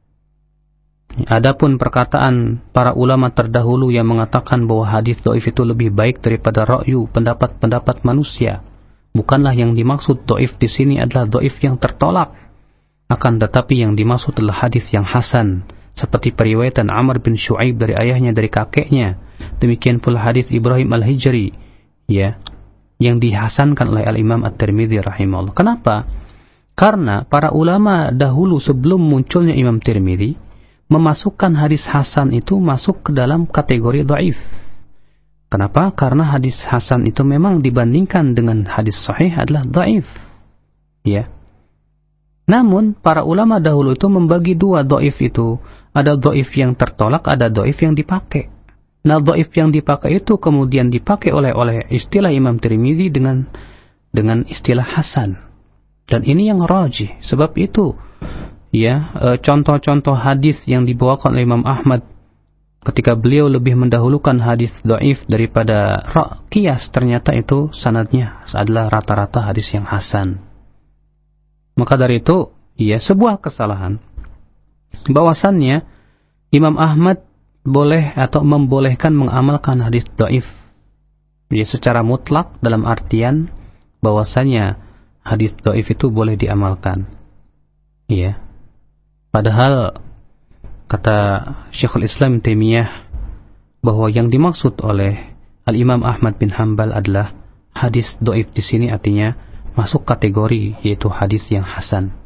Adapun perkataan para ulama terdahulu yang mengatakan bahwa hadis dhaif itu lebih baik daripada ra'yu, pendapat-pendapat manusia, bukanlah yang dimaksud dhaif di sini adalah dhaif yang tertolak, akan tetapi yang dimaksud adalah hadis yang hasan, seperti periwayatan Amr bin Shu'aib dari ayahnya dari kakeknya. Demikian pula hadis Ibrahim al-Hijri, ya, yang dihasankan oleh Al-Imam At-Tirmidzi rahimahullah. Kenapa? Karena para ulama dahulu sebelum munculnya Imam Tirmidzi memasukkan hadis hasan itu masuk ke dalam kategori dhaif. Kenapa? Karena hadis hasan itu memang dibandingkan dengan hadis sahih adalah dhaif. Ya. Namun para ulama dahulu itu membagi dua dhaif itu. Ada dhaif yang tertolak, ada dhaif yang dipakai. Nah, dhaif yang dipakai itu kemudian dipakai oleh oleh istilah Imam Tirmidzi dengan dengan istilah hasan. Dan ini yang rajih. Sebab itu ya, e, contoh-contoh hadis yang dibawakan oleh Imam Ahmad ketika beliau lebih mendahulukan hadis dhaif daripada qiyas, ternyata itu sanadnya adalah rata-rata hadis yang hasan. Maka dari itu, ya, sebuah kesalahan bahwasannya Imam Ahmad boleh atau membolehkan mengamalkan hadis dhaif ya, secara mutlak, dalam artian bahwasannya hadis dhaif itu boleh diamalkan. Ya. Padahal kata Syekhul Islam Taimiyah bahwa yang dimaksud oleh Al-Imam Ahmad bin Hanbal adalah hadis dhaif di sini artinya masuk kategori yaitu hadis yang hasan.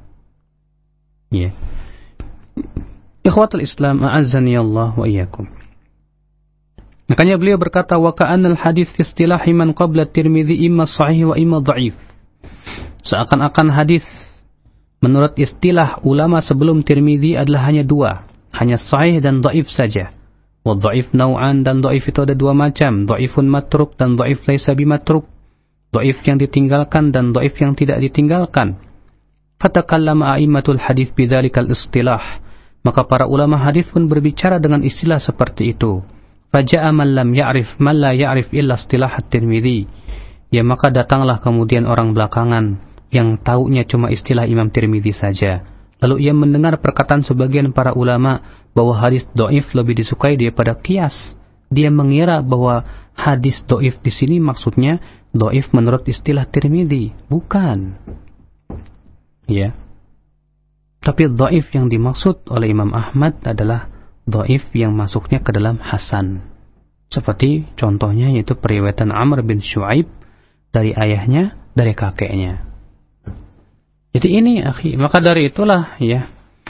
Ya. Ikhwatul Islam, a'azzani Allah wa iyyakum. Makanya beliau berkata, wa ka'annal hadis fi istilahi man qabla Tirmidzi imma sahih wa imma dhaif. Seakan-akan hadis menurut istilah ulama sebelum Tirmidzi adalah hanya dua, hanya sahih dan dhaif saja. Wa dhaif nau'an, dan dhaif itu ada dua macam, dhaifun matruk dan dhaif laisa bimatruk. Dhaif yang ditinggalkan dan dhaif yang tidak ditinggalkan. Fatakallama a'immatul hadis bidzalikal istilah. Maka para ulama hadis pun berbicara dengan istilah seperti itu. Faja'a man lam ya'rif man la ya'rif illa istilah at-Tirmidzi. Ya, maka datanglah kemudian orang belakangan yang taunya cuma istilah Imam Tirmidzi saja. Lalu ia mendengar perkataan sebagian para ulama bahwa hadis dhaif lebih disukai daripada qiyas. Dia mengira bahwa hadis dhaif di sini maksudnya dhaif menurut istilah Tirmidzi. Bukan. Ya. Tapi dhaif yang dimaksud oleh Imam Ahmad adalah dhaif yang masuknya ke dalam hasan. Seperti contohnya yaitu periwayatan Amr bin Shu'aib dari ayahnya, dari kakeknya. Jadi ini, akhi, maka dari itulah ya,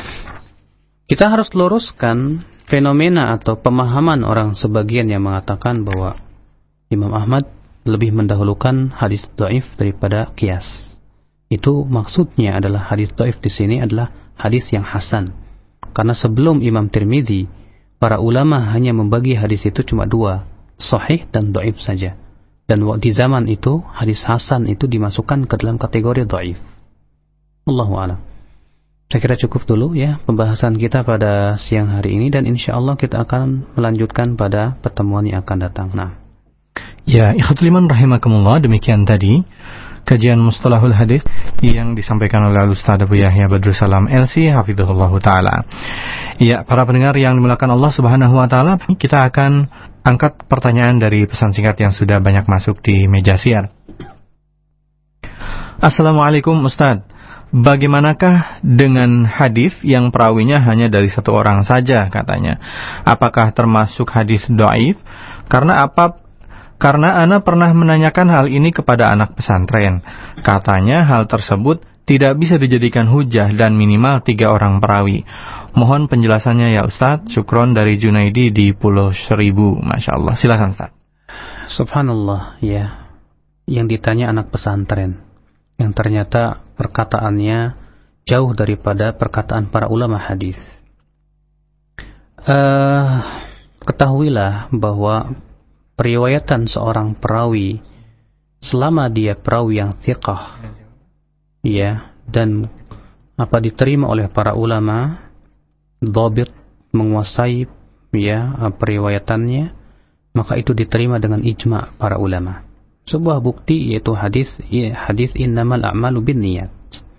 kita harus luruskan fenomena atau pemahaman orang sebagian yang mengatakan bahwa Imam Ahmad lebih mendahulukan hadis dhaif daripada qiyas. Itu maksudnya adalah hadis dhaif di sini adalah hadis yang hasan. Karena sebelum Imam Tirmidzi, para ulama hanya membagi hadis itu cuma dua, sahih dan dhaif saja. Dan di zaman itu hadis hasan itu dimasukkan ke dalam kategori dhaif. Allahu a'lam. Saya kira cukup dulu ya pembahasan kita pada siang hari ini, dan insyaallah kita akan melanjutkan pada pertemuan yang akan datang. Nah. Ya, ikhwatul iman rahimakumullah, demikian tadi kajian mustalahul hadis yang disampaikan oleh Al-Ustaz Abu Yahya Badrus Salam L C hafizahullah taala. Ya, para pendengar yang dimuliakan Allah Subhanahu wa taala, kita akan angkat pertanyaan dari pesan singkat yang sudah banyak masuk di meja siar. Assalamualaikum Ustaz. Bagaimanakah dengan hadis yang perawinya hanya dari satu orang saja katanya? Apakah termasuk hadis dhaif? Karena apa? Karena ana pernah menanyakan hal ini kepada anak pesantren. Katanya hal tersebut tidak bisa dijadikan hujah dan minimal tiga orang perawi. Mohon penjelasannya ya Ustaz. Syukron dari Junaidi di Pulau Seribu. Masya Allah. Silakan Ustaz. Subhanallah, ya. Yang ditanya anak pesantren, yang ternyata perkataannya jauh daripada perkataan para ulama hadis. Uh, ketahuilah bahwa periwayatan seorang perawi selama dia perawi yang thiqah, ya, dan apa diterima oleh para ulama, dhabit, menguasai ya periwayatannya, maka itu diterima dengan ijma' para ulama. sebuah bukti yaitu hadis hadis innamal a'malu binniyat.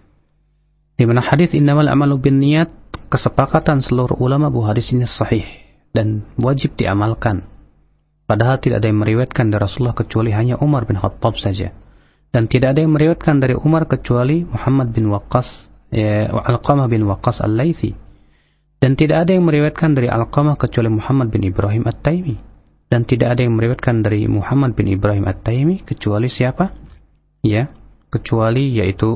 Di mana hadis innamal a'malu binniyat kesepakatan seluruh ulama bahwa hadis ini sahih dan wajib diamalkan. Padahal tidak ada yang meriwayatkan dari Rasulullah kecuali hanya Umar bin Khattab saja. Dan tidak ada yang meriwayatkan dari Umar kecuali Muhammad bin Waqqas, ya, Alqamah bin Waqqas Al-Laythi. Dan tidak ada yang meriwayatkan dari Alqamah kecuali Muhammad bin Ibrahim At-Taimi. Dan tidak ada yang meriwayatkan dari Muhammad bin Ibrahim At-Taimi kecuali siapa? Ya, kecuali yaitu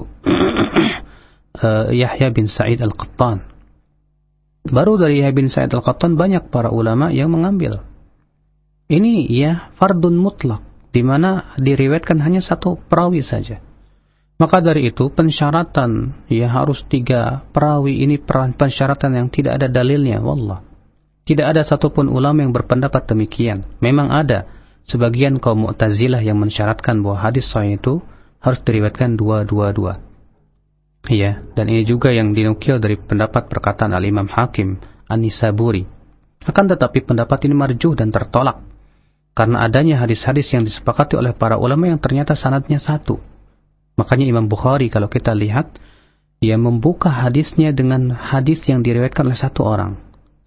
uh, Yahya bin Sa'id Al-Qattan. Baru dari Yahya bin Sa'id Al-Qattan banyak para ulama yang mengambil. Ini ya fardun mutlak, di mana diriwayatkan hanya satu perawi saja. Maka dari itu pensyaratan ya harus tiga perawi ini pensyaratan yang tidak ada dalilnya. Wallah, tidak ada satupun ulama yang berpendapat demikian. Memang ada sebagian kaum Mu'tazilah yang mensyaratkan bahwa hadis sahih itu harus diriwayatkan dua-dua-dua. Iya, dan ini juga yang dinukil dari pendapat perkataan Al-Imam Hakim An-Nisaburi. Akan tetapi pendapat ini marjuh dan tertolak karena adanya hadis-hadis yang disepakati oleh para ulama yang ternyata sanadnya satu. Makanya Imam Bukhari kalau kita lihat, ia membuka hadisnya dengan hadis yang diriwayatkan oleh satu orang.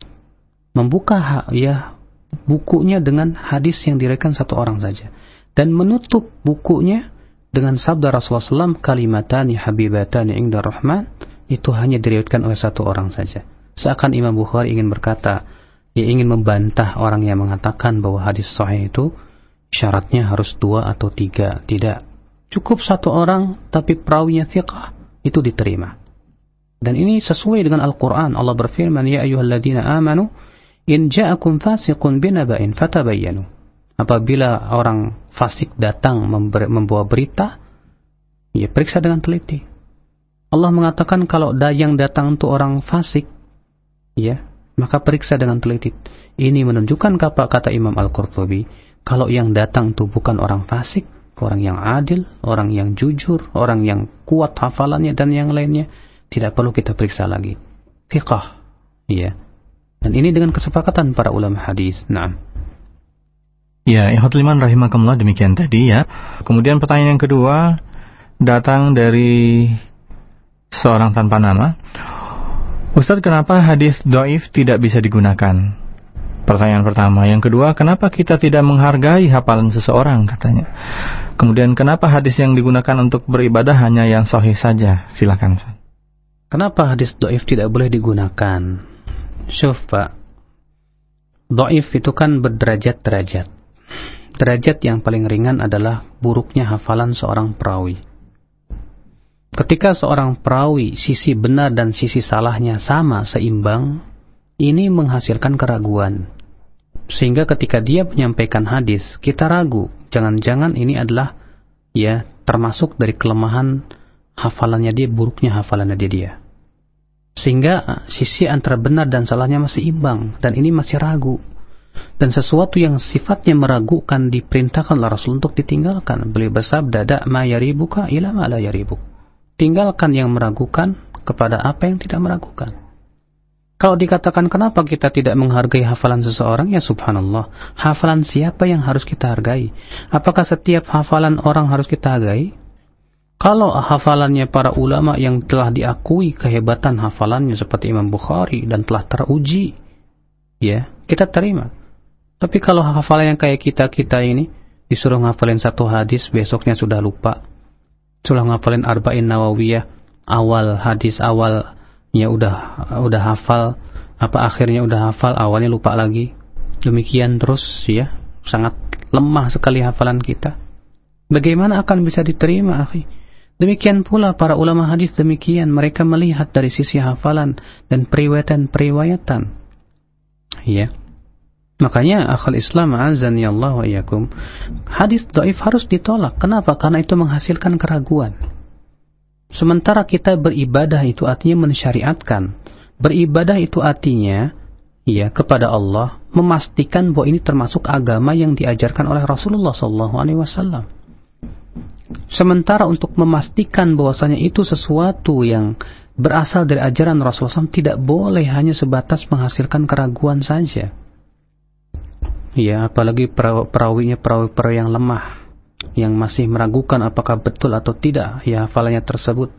Membuka ya bukunya dengan hadis yang diriwayatkan satu orang saja. Dan menutup bukunya dengan sabda Rasulullah shallallahu alaihi wasallam, kalimatani habibatani inda rahman, itu hanya diriwayatkan oleh satu orang saja. Seakan Imam Bukhari ingin berkata, ia ingin membantah orang yang mengatakan bahwa hadis sahih itu syaratnya harus dua atau tiga. Tidak. Cukup satu orang, tapi perawinya thiqah, itu diterima. Dan ini sesuai dengan Al-Quran. Allah berfirman, ya ayyuhalladzina amanu, in ja'akum fasiqun binaba'in fatabayyanu. Apabila orang fasik datang membawa berita, ya periksa dengan teliti. Allah mengatakan kalau yang datang itu orang fasik, ya, maka periksa dengan teliti. Ini menunjukkan apa kata Imam Al-Qurtubi, kalau yang datang itu bukan orang fasik, orang yang adil, orang yang jujur, orang yang kuat hafalannya dan yang lainnya, tidak perlu kita periksa lagi. Thiqah, ya. Dan ini dengan kesepakatan para ulama hadis. Naam. Ya, ikhwatul iman rahimakumullah, demikian tadi ya. Kemudian pertanyaan yang kedua datang dari seorang tanpa nama. Ustaz, kenapa hadis dhaif tidak bisa digunakan? Pertanyaan pertama. Yang kedua, kenapa kita tidak menghargai hafalan seseorang, katanya. Kemudian, kenapa hadis yang digunakan untuk beribadah hanya yang sahih saja? Silakan. Kenapa hadis dhaif tidak boleh digunakan? Syuf, Pak. Dhaif itu kan berderajat-derajat. Derajat yang paling ringan adalah buruknya hafalan seorang perawi. Ketika seorang perawi sisi benar dan sisi salahnya sama, seimbang, ini menghasilkan keraguan. Sehingga ketika dia menyampaikan hadis, kita ragu, jangan-jangan ini adalah ya termasuk dari kelemahan hafalannya dia, buruknya hafalannya dia. dia. Sehingga sisi antara benar dan salahnya masih imbang, dan ini masih ragu. Dan sesuatu yang sifatnya meragukan diperintahkan oleh Rasul untuk ditinggalkan. Beliau bersabda, da' ma yaribuka ila ma la yaribuk. Tinggalkan yang meragukan kepada apa yang tidak meragukan. Kalau dikatakan kenapa kita tidak menghargai hafalan seseorang, ya subhanallah, hafalan siapa yang harus kita hargai? Apakah setiap hafalan orang harus kita hargai? Kalau hafalannya para ulama yang telah diakui kehebatan hafalannya seperti Imam Bukhari dan telah teruji, ya, kita terima. Tapi kalau hafalan yang kayak kita-kita ini, disuruh ngafalin satu hadis, besoknya sudah lupa. Sudah ngafalin Arba'in Nawawiyah, awal hadis awalnya udah udah hafal, apa akhirnya udah hafal, awalnya lupa lagi. Demikian terus ya, sangat lemah sekali hafalan kita. Bagaimana akan bisa diterima, akhi? Demikian pula para ulama hadis demikian, mereka melihat dari sisi hafalan dan periwayatan-periwayatan. Ya. Makanya akhal Islam azani Allah wa iyyakum, hadis dhaif harus ditolak. Kenapa? Karena itu menghasilkan keraguan. Sementara kita beribadah itu artinya mensyariatkan. Beribadah itu artinya ya kepada Allah, memastikan bahwa ini termasuk agama yang diajarkan oleh Rasulullah sallallahu alaihi wasallam. Sementara untuk memastikan bahwasanya itu sesuatu yang berasal dari ajaran Rasulullah sallallahu alaihi wasallam tidak boleh hanya sebatas menghasilkan keraguan saja. Ya, apalagi perawinya perawi-perawi yang lemah. yang masih meragukan apakah betul atau tidak ya hafalannya tersebut.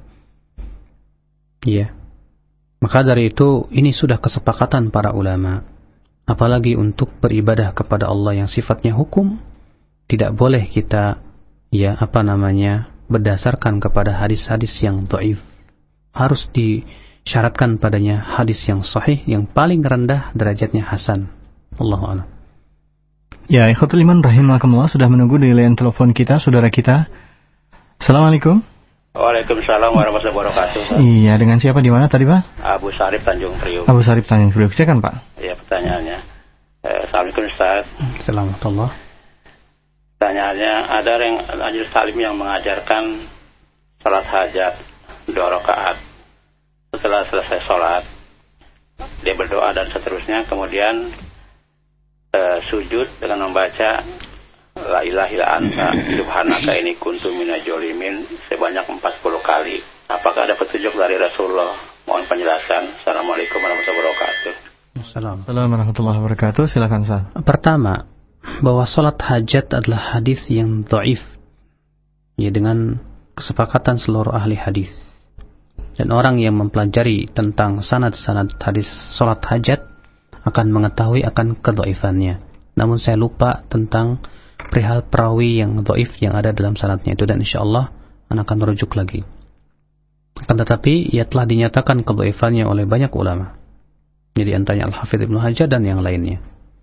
Ya. Maka dari itu ini sudah kesepakatan para ulama. Apalagi untuk beribadah kepada Allah yang sifatnya hukum, tidak boleh kita ya apa namanya berdasarkan kepada hadis-hadis yang dhaif. Harus disyaratkan padanya hadis yang sahih yang paling rendah derajatnya hasan. Allahu a'lam. Ya, ikhwatul iman rahimakumullah, sudah menunggu di line telepon kita saudara kita. Assalamualaikum. Waalaikumsalam warahmatullahi wabarakatuh. Iya, dengan siapa di mana tadi, Pak? Abu Sarip Tanjung Priuk. Abu Sarip Tanjung Priuk. Silakan, Pak. Iya, pertanyaannya. Eh, Assalamualaikum Ustaz. Assalamualaikum. Pertanyaannya, ada yang Majelis Taklim yang mengajarkan salat hajat dua rakaat. Setelah selesai salat, dia berdoa dan seterusnya, kemudian Uh, sujud dengan membaca la ilaha illa anta subhanaka inni kuntu minadz zalimin sebanyak empat puluh kali. Apakah ada petunjuk dari Rasulullah? Mohon penjelasan. Assalamualaikum warahmatullahi wabarakatuh. Assalamualaikum warahmatullahi wabarakatuh. Silakan, Ustaz. Pertama, bahwa salat hajat adalah hadis yang dhaif. Ya, dengan kesepakatan seluruh ahli hadis. Dan orang yang mempelajari tentang sanad-sanad hadis salat hajat akan mengetahui akan kedhaifannya. Namun saya lupa tentang perihal perawi yang dhaif yang ada dalam sanadnya itu, dan insyaallah anak akan merujuk lagi. Akan tetapi ia telah dinyatakan kedhaifannya oleh banyak ulama. Jadi antaranya Al-Hafidz Ibnu Hajar dan yang lainnya.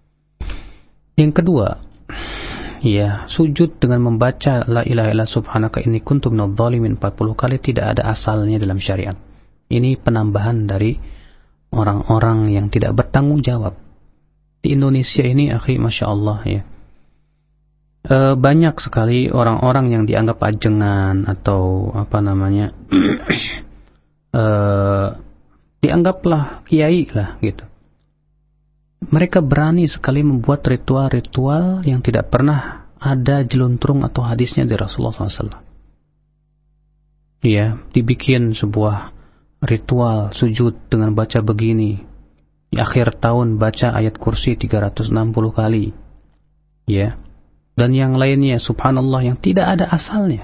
Yang kedua, ya, sujud dengan membaca la ilaha illa subhanaka inni kuntu minadz zalimin empat puluh kali tidak ada asalnya dalam syariat. Ini penambahan dari orang-orang yang tidak bertanggung jawab. Di Indonesia ini, akhi, Masya Allah ya, e, banyak sekali orang-orang yang dianggap ajengan atau apa namanya e, dianggaplah kiai lah gitu. Mereka berani sekali membuat ritual-ritual yang tidak pernah ada jeluntrung atau hadisnya dari Rasulullah shallallahu alaihi wasallam. Ya, dibikin sebuah ritual sujud dengan baca begini, di akhir tahun baca ayat kursi tiga ratus enam puluh kali, ya, dan yang lainnya, subhanallah, yang tidak ada asalnya.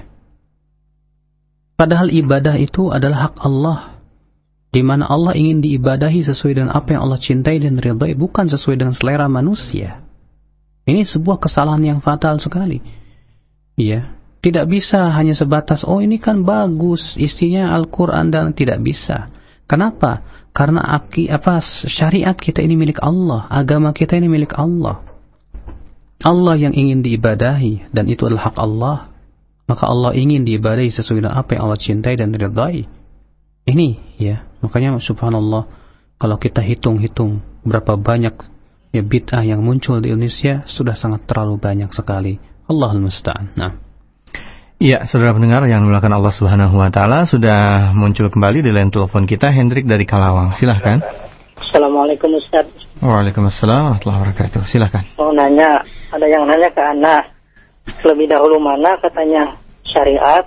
Padahal ibadah itu adalah hak Allah, di mana Allah ingin diibadahi sesuai dengan apa yang Allah cintai dan ridhai, bukan sesuai dengan selera manusia. Ini sebuah kesalahan yang fatal sekali, ya. Tidak bisa hanya sebatas, oh ini kan bagus, isinya Al-Quran, dan tidak bisa. Kenapa? Karena aki, apa, syariat kita ini milik Allah, agama kita ini milik Allah. Allah yang ingin diibadahi, dan itu adalah hak Allah. Maka Allah ingin diibadahi sesuai dengan apa yang Allah cintai dan ridhai. Ini, ya, makanya subhanallah, kalau kita hitung-hitung berapa banyak ya bid'ah yang muncul di Indonesia, sudah sangat terlalu banyak sekali. Allahul musta'an. Nah. Iya, saudara pendengar yang dimuliakan Allah Subhanahu wa taala, sudah muncul kembali di line telepon kita Hendrik dari Kalawang. Silahkan. Assalamualaikum Ustaz. Waalaikumsalam warahmatullahi wabarakatuh. Silahkan. Mau nanya, ada yang nanya ke Ana, lebih dahulu mana katanya syariat?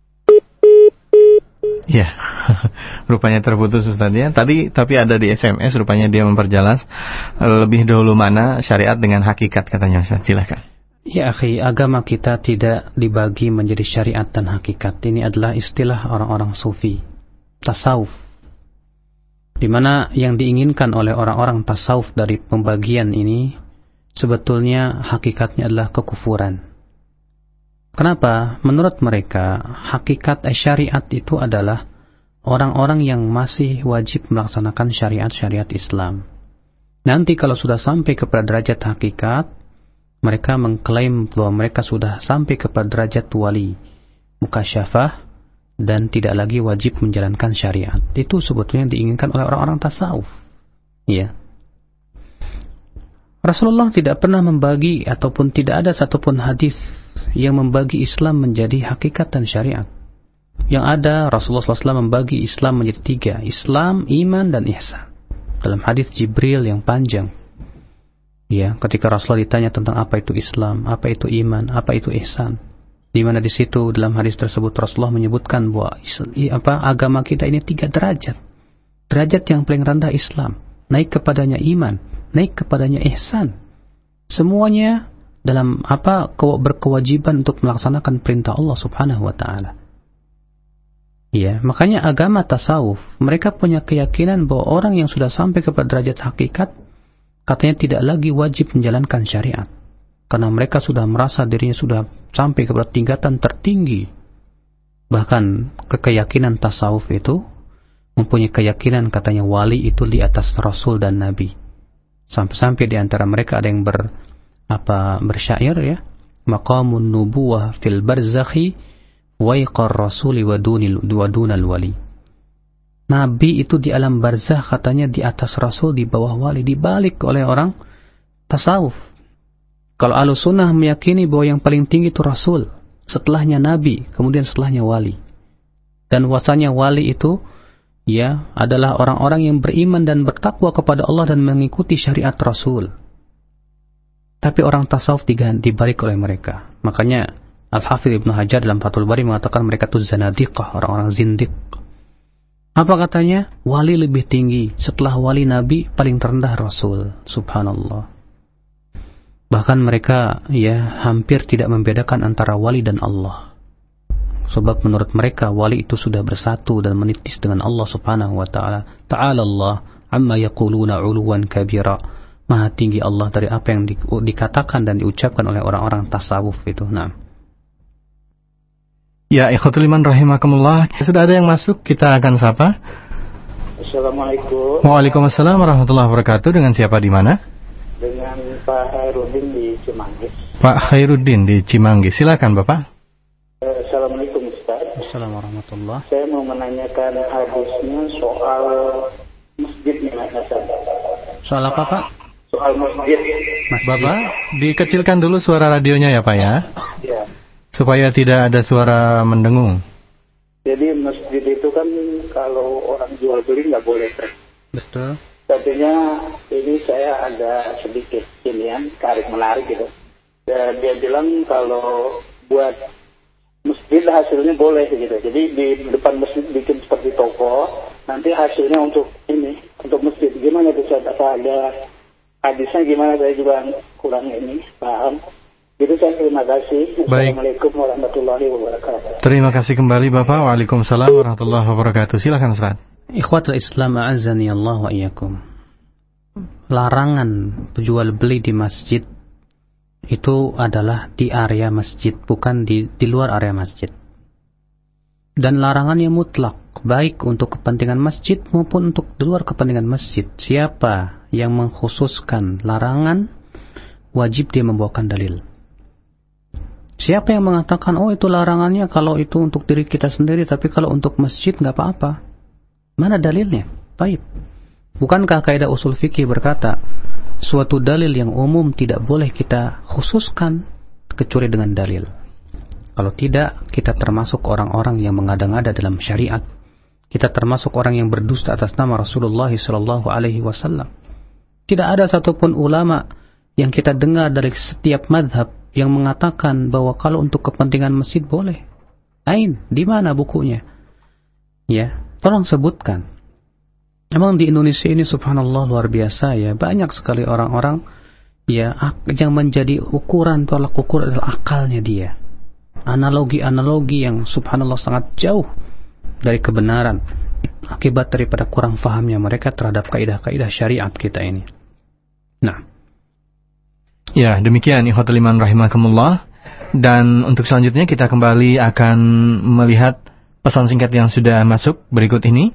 Iya. Rupanya terputus Ustaz ya. Tadi tapi ada di S M S, rupanya dia memperjelas lebih dahulu mana syariat dengan hakikat katanya Ustaz. Silahkan. Ya akhi, agama kita tidak dibagi menjadi syariat dan hakikat. Ini adalah istilah orang-orang sufi, tasawuf, di mana yang diinginkan oleh orang-orang tasawuf dari pembagian ini sebetulnya hakikatnya adalah kekufuran. Kenapa? Menurut mereka hakikat syariat itu adalah orang-orang yang masih wajib melaksanakan syariat-syariat Islam. Nanti kalau sudah sampai kepada derajat hakikat, mereka mengklaim bahwa mereka sudah sampai kepada derajat wali, mukasyafah, dan tidak lagi wajib menjalankan syariat. Itu sebetulnya diinginkan oleh orang-orang tasawuf. Ya. Rasulullah tidak pernah membagi ataupun tidak ada satupun hadis yang membagi Islam menjadi hakikat dan syariat. Yang ada, Rasulullah shallallahu alaihi wasallam membagi Islam menjadi tiga: Islam, iman, dan ihsan. Dalam hadis Jibril yang panjang. Ya, ketika Rasulullah ditanya tentang apa itu Islam, apa itu iman, apa itu ihsan, di mana di situ dalam hadis tersebut Rasulullah menyebutkan bahwa apa agama kita ini tiga derajat. Derajat yang paling rendah Islam, naik kepadanya iman, naik kepadanya ihsan. Semuanya dalam apa berkewajiban untuk melaksanakan perintah Allah Subhanahu wa taala. Ya, makanya agama tasawuf, mereka punya keyakinan bahwa orang yang sudah sampai kepada derajat hakikat katanya tidak lagi wajib menjalankan syariat. Karena mereka sudah merasa dirinya sudah sampai kepada tingkatan tertinggi. Bahkan keyakinan tasawuf itu mempunyai keyakinan katanya wali itu di atas Rasul dan Nabi. Sampai-sampai di antara mereka ada yang ber apa bersyair ya, maqamun nubuwah fil barzakhi waiqar rasuli wa dunil wa dunal wali. Nabi itu di alam barzakh katanya di atas Rasul, di bawah wali, dibalik oleh orang tasawuf. Kalau Ahlus Sunnah meyakini bahwa yang paling tinggi itu Rasul, setelahnya Nabi, kemudian setelahnya wali. Dan wasanya wali itu ya adalah orang-orang yang beriman dan bertakwa kepada Allah dan mengikuti syariat Rasul. Tapi orang tasawuf dibalik oleh mereka. Makanya Al-Hafidz Ibnu Hajar dalam Fathul Bari mengatakan mereka itu zanadiqah, orang-orang zindiq. Apa katanya? Wali lebih tinggi, setelah wali Nabi paling terendah Rasul. Subhanallah. Bahkan mereka ya hampir tidak membedakan antara wali dan Allah. Sebab menurut mereka wali itu sudah bersatu dan menitis dengan Allah Subhanahu wa taala. Ta'ala Allah amma yaquluna 'uluwan kabira. Maha tinggi Allah dari apa yang di, dikatakan dan diucapkan oleh orang-orang tasawuf itu. Nah. Ya, ikhwatul iman rahimakumullah. Sudah ada yang masuk, kita akan sapa. Assalamualaikum. Waalaikumsalam warahmatullahi wabarakatuh. Dengan siapa di mana? Dengan Pak Khairuddin di Cimanggis. Pak Khairuddin di Cimanggis. Silakan, Bapak. Assalamualaikum Ustaz. Assalamualaikum warahmatullahi. Saya mau menanyakan hadisnya soal masjid nih Mas Hasan. Soal apa, Pak? Soal masjid. Mas Bapak, dikecilkan dulu suara radionya ya, Pak ya. Ya. Supaya tidak ada suara mendengung. Jadi masjid itu kan kalau orang jual beli nggak boleh. Betul. Tadinya ini saya ada sedikit inian tarik menarik gitu. Dan dia bilang kalau buat masjid hasilnya boleh gitu. Jadi di depan masjid bikin seperti toko, nanti hasilnya untuk ini, untuk masjid. Gimana tuh saya ada hadisnya gimana, saya juga kurang ini paham. Jadi saya terima kasih. Baik. Assalamualaikum warahmatullahi wabarakatuh. Terima kasih kembali Bapak. Waalaikumsalam warahmatullahi wabarakatuh. Silakan Ustaz. Ikhwatul Islam a'azzani Allah wa iyyakum. Larangan jual beli di masjid itu adalah di area masjid, bukan di di luar area masjid. Dan larangannya mutlak, baik untuk kepentingan masjid maupun untuk di luar kepentingan masjid. Siapa yang mengkhususkan larangan, wajib dia membawakan dalil. Siapa yang mengatakan, oh itu larangannya kalau itu untuk diri kita sendiri, tapi kalau untuk masjid nggak apa-apa? Mana dalilnya? Baik. Bukankah kaidah usul fikih berkata, suatu dalil yang umum tidak boleh kita khususkan kecuali dengan dalil. Kalau tidak, kita termasuk orang-orang yang mengada-ngada dalam syariat. Kita termasuk orang yang berdusta atas nama Rasulullah shallallahu alaihi wasallam. Tidak ada satupun ulama yang kita dengar dari setiap madhab yang mengatakan bahwa kalau untuk kepentingan masjid boleh. Ain, di mana bukunya? Ya, tolong sebutkan. Emang di Indonesia ini subhanallah luar biasa ya, banyak sekali orang-orang ya yang menjadi ukuran tolak ukur adalah akalnya dia. Analogi-analogi yang subhanallah sangat jauh dari kebenaran akibat daripada kurang fahamnya mereka terhadap kaidah-kaidah syariat kita ini. Nah, ya, demikian ikhwatul iman rahimakumullah. Dan untuk selanjutnya kita kembali akan melihat pesan singkat yang sudah masuk berikut ini.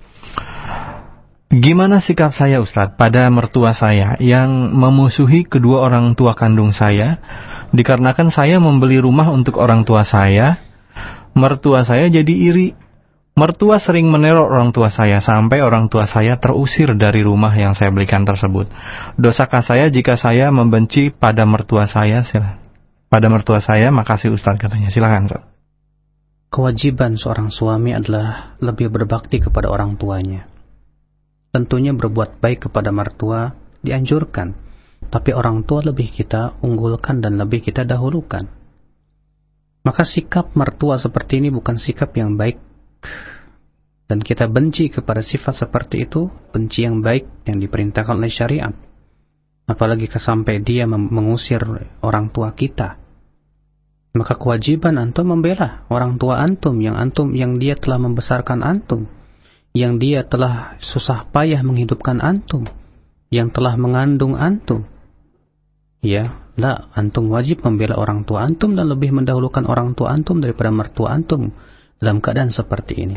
Gimana sikap saya Ustadz pada mertua saya yang memusuhi kedua orang tua kandung saya dikarenakan saya membeli rumah untuk orang tua saya. Mertua saya jadi iri. Mertua sering meneror orang tua saya sampai orang tua saya terusir dari rumah yang saya belikan tersebut. Dosakah saya jika saya membenci pada mertua saya? Pada mertua saya, makasih Ustaz katanya. Silakan Ustaz. Kewajiban seorang suami adalah lebih berbakti kepada orang tuanya. Tentunya berbuat baik kepada mertua dianjurkan, tapi orang tua lebih kita unggulkan dan lebih kita dahulukan. Maka sikap mertua seperti ini bukan sikap yang baik. Dan kita benci kepada sifat seperti itu, benci yang baik yang diperintahkan oleh syariat. apalagi sampai dia mengusir orang tua kita, maka kewajiban antum membela orang tua antum yang antum yang dia telah membesarkan antum, yang dia telah susah payah menghidupkan antum, yang telah mengandung antum. Ya, lah antum wajib membela orang tua antum dan lebih mendahulukan orang tua antum daripada mertua antum dalam keadaan seperti ini.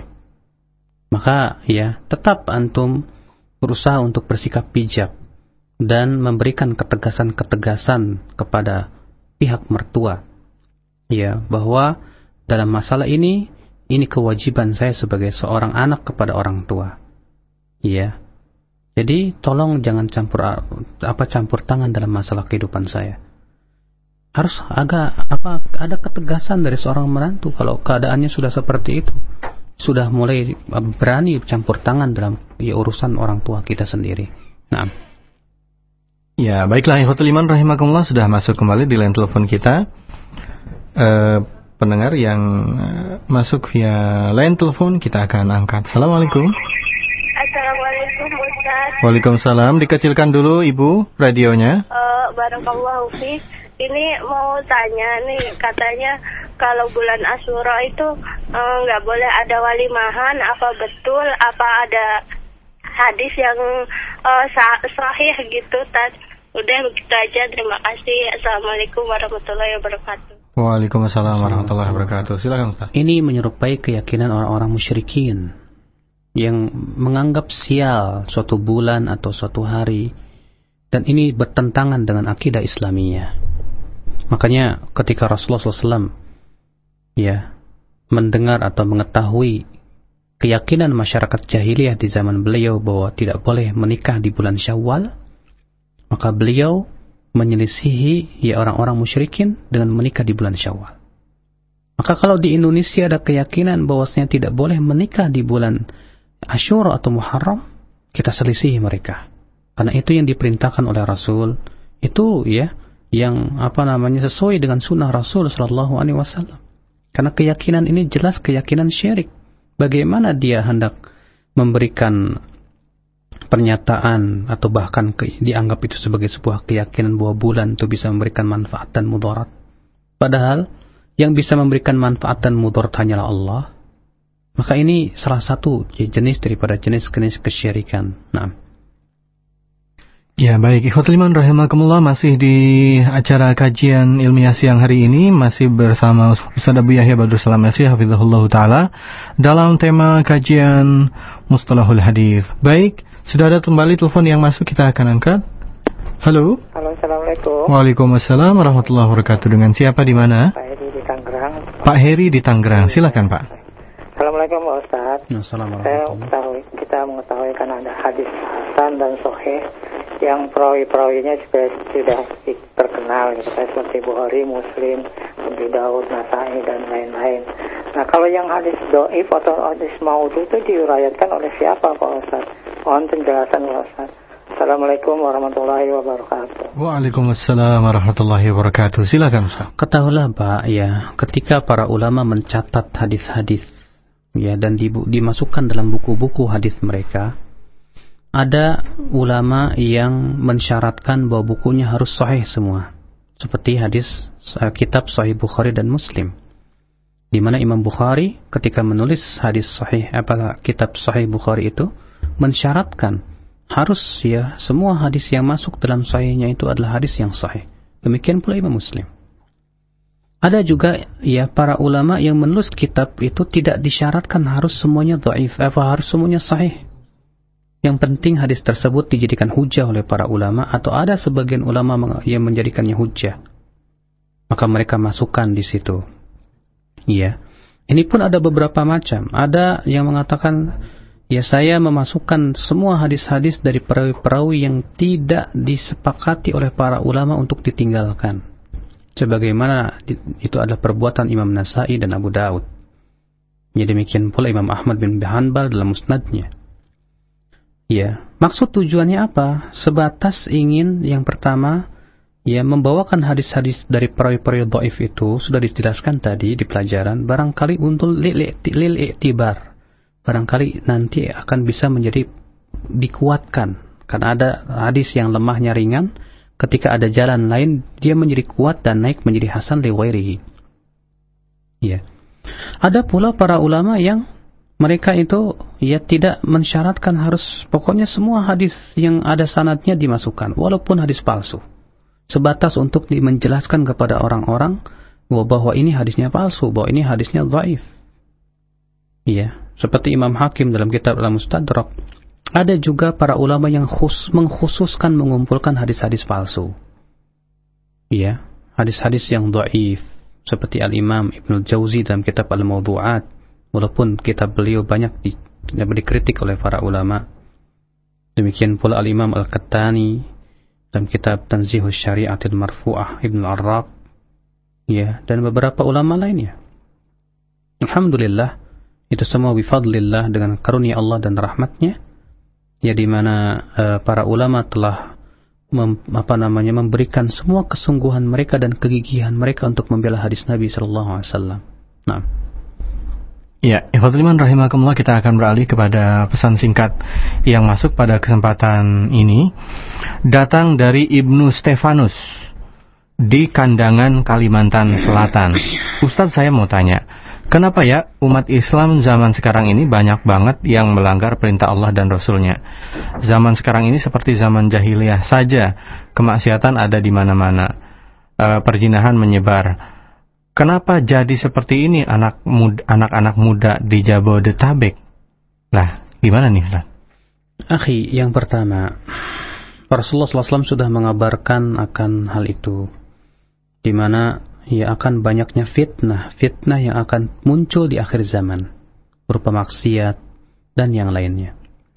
Maka ya, tetap antum berusaha untuk bersikap bijak dan memberikan ketegasan-ketegasan kepada pihak mertua. Ya, bahwa dalam masalah ini, ini kewajiban saya sebagai seorang anak kepada orang tua. Ya. Jadi tolong jangan campur apa campur tangan dalam masalah kehidupan saya. Harus agak apa ada ketegasan dari seorang menantu kalau keadaannya sudah seperti itu. Sudah mulai berani campur tangan dalam ya, urusan orang tua kita sendiri. Nah. Ya, baiklah ikhwatul iman rahimakumullah, sudah masuk kembali di line telepon kita. Uh, pendengar yang uh, masuk via line telepon kita akan angkat. Assalamualaikum. Assalamualaikum Ustaz. Waalaikumsalam. Dikecilkan dulu Ibu radionya. Uh, Barakallahu fiik. Ini mau tanya nih, katanya kalau bulan Asyura itu nggak uh, boleh ada walimahan. Apa betul? Apa ada hadis yang uh, sahih gitu? Tad? Udah begitu aja. Terima kasih. Assalamualaikum warahmatullahi wabarakatuh. Waalaikumsalam warahmatullahi wabarakatuh. Silakan Ustaz. Ini menyerupai keyakinan orang-orang musyrikin yang menganggap sial suatu bulan atau suatu hari, dan ini bertentangan dengan akidah Islamiyah. Makanya ketika Rasulullah shallallahu alaihi wasallam ya mendengar atau mengetahui keyakinan masyarakat jahiliyah di zaman beliau bahwa tidak boleh menikah di bulan Syawal, maka beliau menyelisihi ya orang-orang musyrikin dengan menikah di bulan Syawal. Maka kalau di Indonesia ada keyakinan bahwasanya tidak boleh menikah di bulan Asyura atau Muharram, kita selisihi mereka. Karena itu yang diperintahkan oleh Rasul, itu ya yang apa namanya sesuai dengan sunnah Rasul sallallahu alaihi wasallam. Karena keyakinan ini jelas keyakinan syirik. Bagaimana dia hendak memberikan pernyataan atau bahkan ke, dianggap itu sebagai sebuah keyakinan bahwa bulan itu bisa memberikan manfaat dan mudarat. Padahal yang bisa memberikan manfaat dan mudarat hanyalah Allah. Maka ini salah satu jenis daripada jenis-jenis kesyirikan. Nah. Ya, baik. Ikhwatul iman rahimakumullah, masih di acara kajian ilmiah siang hari ini, masih bersama Ustaz Abu Yahya Badrus Salam Yasir hafizahullah taala dalam tema kajian Mustalahul Hadis. Baik, sudah ada kembali telepon yang masuk, kita akan angkat. Halo. Halo, Assalamualaikum. Waalaikumsalam warahmatullahi wabarakatuh. Dengan siapa di mana? Pak Heri di Tangerang. Pak Heri di Tangerang. Silakan, Pak. Assalamualaikum Pak Ustaz. Assalamualaikum. Saya mengetahui, kita mengetahui kan ada hadis hasan dan sahih yang perawi-perawinya juga sudah terkenal gitu, seperti Bukhari, Muslim, Abu Daud, Nasai dan lain-lain. Nah, kalau yang hadis dhaif atau hadis maudhu itu diriwayatkan oleh siapa Pak Ustaz? Mohon penjelasan Pak Ustaz. Assalamualaikum warahmatullahi wabarakatuh. Waalaikumsalam warahmatullahi wabarakatuh. Silakan Ustaz. Ketahuilah Pak, ya, ketika para ulama mencatat hadis-hadis ya dan dimasukkan dalam buku-buku hadis mereka, ada ulama yang mensyaratkan bahwa bukunya harus sahih semua, seperti hadis kitab Sahih Bukhari dan Muslim, di mana Imam Bukhari ketika menulis hadis sahih apa kitab Sahih Bukhari itu mensyaratkan harus ya semua hadis yang masuk dalam sahihnya itu adalah hadis yang sahih. Demikian pula Imam Muslim. Ada juga ya para ulama yang menulis kitab itu tidak disyaratkan harus semuanya dhaif, apa harus semuanya sahih. Yang penting hadis tersebut dijadikan hujah oleh para ulama, atau ada sebagian ulama yang menjadikannya hujah, maka mereka masukkan di situ. Iya. Ini pun ada beberapa macam. Ada yang mengatakan, ya saya memasukkan semua hadis-hadis dari perawi-perawi yang tidak disepakati oleh para ulama untuk ditinggalkan. Sebagaimana itu adalah perbuatan Imam Nasai dan Abu Daud. Ya, demikian pula Imam Ahmad bin Hanbal dalam musnadnya. Ya, maksud tujuannya apa? Sebatas ingin yang pertama, ya membawakan hadis-hadis dari perawi-perawi dhaif itu sudah dijelaskan tadi di pelajaran, barangkali untuk lil i'tibar. Barangkali nanti akan bisa menjadi dikuatkan. Karena ada hadis yang lemahnya ringan, ketika ada jalan lain dia menjadi kuat dan naik menjadi hasan li ghairihi. Ya. Ada pula para ulama yang mereka itu ya tidak mensyaratkan harus pokoknya semua hadis yang ada sanadnya dimasukkan walaupun hadis palsu. Sebatas untuk menjelaskan kepada orang-orang bahwa ini hadisnya palsu, bahwa ini hadisnya dhaif. Ya, seperti Imam Hakim dalam kitab Al-Mustadrak. Ada juga para ulama yang khus, mengkhususkan mengumpulkan hadis-hadis palsu. Ya, hadis-hadis yang dhaif seperti Al-Imam Ibnu Jauzi dalam kitab Al-Mawdu'at, walaupun kitab beliau banyak di, dikritik oleh para ulama. Demikian pula Al-Imam Al-Qattani dalam kitab Tanzihus Syari'atil Marfu'ah Ibnu Arraq, ya, dan beberapa ulama lainnya. Alhamdulillah, itu semua bifadlillah, dengan karunia Allah dan rahmatnya, ya, di mana uh, para ulama telah mem, apa namanya memberikan semua kesungguhan mereka dan kegigihan mereka untuk membela hadis Nabi sallallahu alaihi wasallam. Nah. Ya, ikhwatul iman rahimakumullah, kita akan beralih kepada pesan singkat yang masuk pada kesempatan ini. Datang dari Ibnu Stefanus di Kandangan, Kalimantan Selatan. Ustadz, saya mau tanya, kenapa ya umat Islam zaman sekarang ini banyak banget yang melanggar perintah Allah dan Rasulnya? Zaman sekarang ini seperti zaman jahiliyah saja, kemaksiatan ada di mana-mana, e, perzinahan menyebar. Kenapa jadi seperti ini anak muda, anak-anak muda di Jabodetabek? Lah, gimana nih Ustaz? Akhi, yang pertama, Rasulullah sallallahu alaihi wasallam sudah mengabarkan akan hal itu, di mana ya akan banyaknya fitnah, fitnah yang akan muncul di akhir zaman, berupa maksiat dan yang lainnya.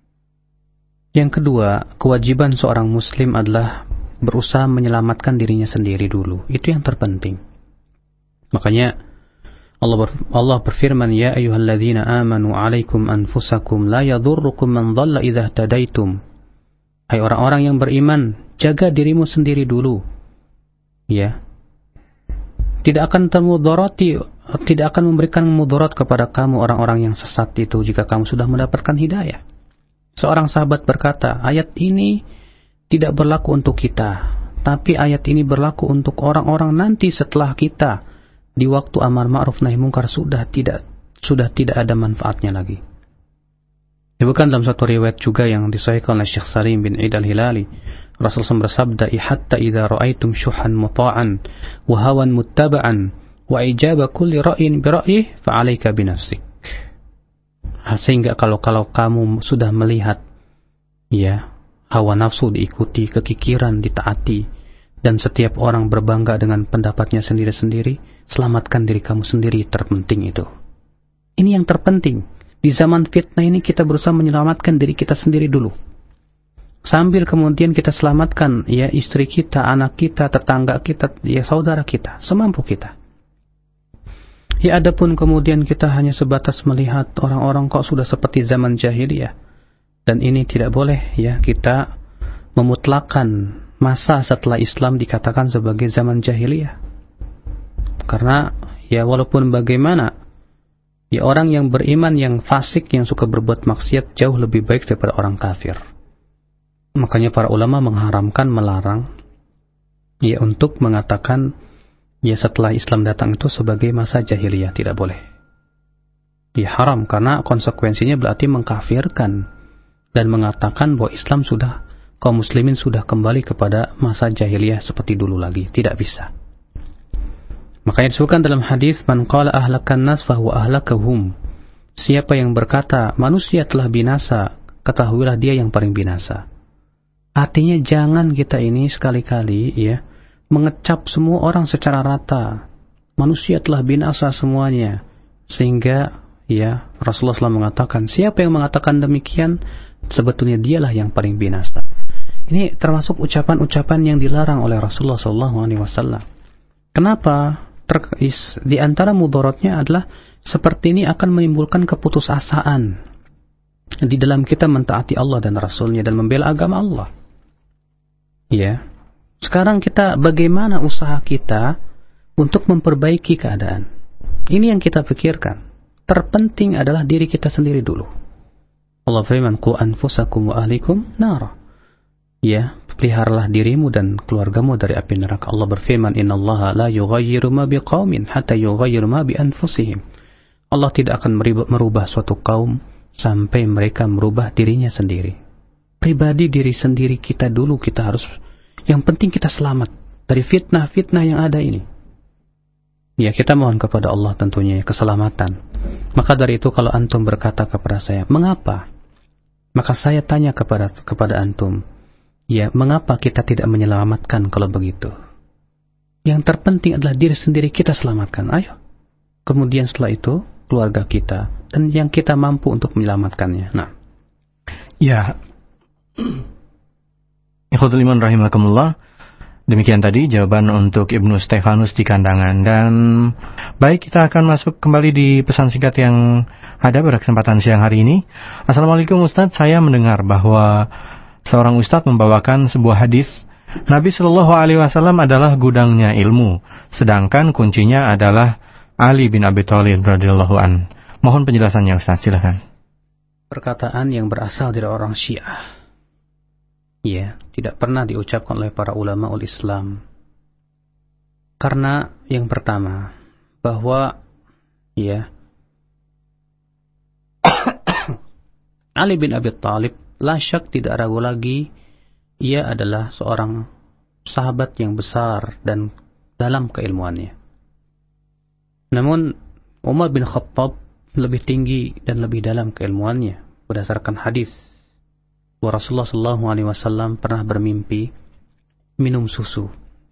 Yang kedua, kewajiban seorang muslim adalah berusaha menyelamatkan dirinya sendiri dulu. Itu yang terpenting. Makanya Allah, ber, Allah berfirman, ya ayyuhalladzina amanu alaikum anfusakum la yadhurrukum man dhalla idza tadaitum. Hai orang-orang yang beriman, jaga dirimu sendiri dulu. Ya. Tidak akan termudarati, tidak akan memberikan mudarat kepada kamu orang-orang yang sesat itu jika kamu sudah mendapatkan hidayah. Seorang sahabat berkata, ayat ini tidak berlaku untuk kita, tapi ayat ini berlaku untuk orang-orang nanti setelah kita. Di waktu amar ma'ruf nahi mungkar sudah tidak sudah tidak ada manfaatnya lagi. Bukan dalam satu riwayat juga yang disahihkan oleh Syekh Salim bin Eid al-Hilali, Rasulullah bersabda, hatta idza ra'aitum syuhan muta'an wa hawan muttaba'an wa ijaba kulli ra'yin bi ra'yihi fa 'alaika bi nafsik. Sehingga kalau kalau kamu sudah melihat ya hawa nafsu diikuti, kekikiran ditaati, dan setiap orang berbangga dengan pendapatnya sendiri-sendiri, selamatkan diri kamu sendiri, terpenting itu. Ini yang terpenting. Di zaman fitnah ini kita berusaha menyelamatkan diri kita sendiri dulu. Sambil kemudian kita selamatkan ya istri kita, anak kita, tetangga kita, ya saudara kita, semampu kita. Ya adapun kemudian kita hanya sebatas melihat orang-orang kok sudah seperti zaman jahiliyah. Dan ini tidak boleh ya kita memutlakan masa setelah Islam dikatakan sebagai zaman jahiliyah. Karena ya walaupun bagaimana, ya orang yang beriman, yang fasik, yang suka berbuat maksiat jauh lebih baik daripada orang kafir. Makanya para ulama mengharamkan, melarang ya untuk mengatakan ya setelah Islam datang itu sebagai masa jahiliyah, tidak boleh. Ya haram, karena konsekuensinya berarti mengkafirkan dan mengatakan bahwa Islam sudah, kaum muslimin sudah kembali kepada masa jahiliyah seperti dulu lagi. Tidak bisa. Makanya disebutkan dalam hadis, man qala ahlakan nas fahuwa ahlakahum. Siapa yang berkata manusia telah binasa, ketahuilah dia yang paling binasa. Artinya jangan kita ini sekali-kali ya mengecap semua orang secara rata. Manusia telah binasa semuanya. Sehingga ya Rasulullah shallallahu alaihi wasallam mengatakan, siapa yang mengatakan demikian, sebetulnya dialah yang paling binasa. Ini termasuk ucapan-ucapan yang dilarang oleh Rasulullah shallallahu alaihi wasallam. Kenapa? Ter, di antara mudaratnya adalah seperti ini akan menimbulkan keputusasaan di dalam kita mentaati Allah dan Rasulnya dan membela agama Allah. Ya, sekarang kita bagaimana usaha kita untuk memperbaiki keadaan? Ini yang kita pikirkan. Terpenting adalah diri kita sendiri dulu. Allah firman, qu anfusakum wa ahlikum nara. Ya, peliharalah dirimu dan keluargamu dari api neraka. Allah berfirman, innallaha la yughayyiru ma biqaumin hatta yughayyiru ma bi anfusihim. Allah tidak akan merubah suatu kaum sampai mereka merubah dirinya sendiri. Pribadi diri sendiri kita dulu kita harus, yang penting kita selamat dari fitnah-fitnah yang ada ini. Ya, kita mohon kepada Allah tentunya keselamatan. Maka dari itu kalau antum berkata kepada saya, mengapa? Maka saya tanya kepada kepada antum, ya, mengapa kita tidak menyelamatkan kalau begitu? Yang terpenting adalah diri sendiri kita selamatkan. Ayo. Kemudian setelah itu keluarga kita dan yang kita mampu untuk menyelamatkannya. Nah. Ya. Ikhwatul iman rahimakumullah. Demikian tadi jawaban untuk Ibnu Stefanus di Kandangan. Dan baik, kita akan masuk kembali di pesan singkat yang ada pada kesempatan siang hari ini. Assalamualaikum Ustadz, saya mendengar bahwa seorang Ustadz membawakan sebuah hadis, Nabi Shallallahu Alaihi Wasallam adalah gudangnya ilmu, sedangkan kuncinya adalah Ali bin Abi Thalib radhiyallahu an. Mohon penjelasannya Ustadz, silakan. Perkataan yang berasal dari orang Syiah. Ya, tidak pernah diucapkan oleh para ulama ul Islam. Karena yang pertama, bahwa ya Ali bin Abi Thalib la syak tidak ragu lagi, ia adalah seorang sahabat yang besar dan dalam keilmuannya. Namun Umar bin Khattab lebih tinggi dan lebih dalam keilmuannya berdasarkan hadis. Rasulullah sallallahu alaihi wasallam pernah bermimpi minum susu.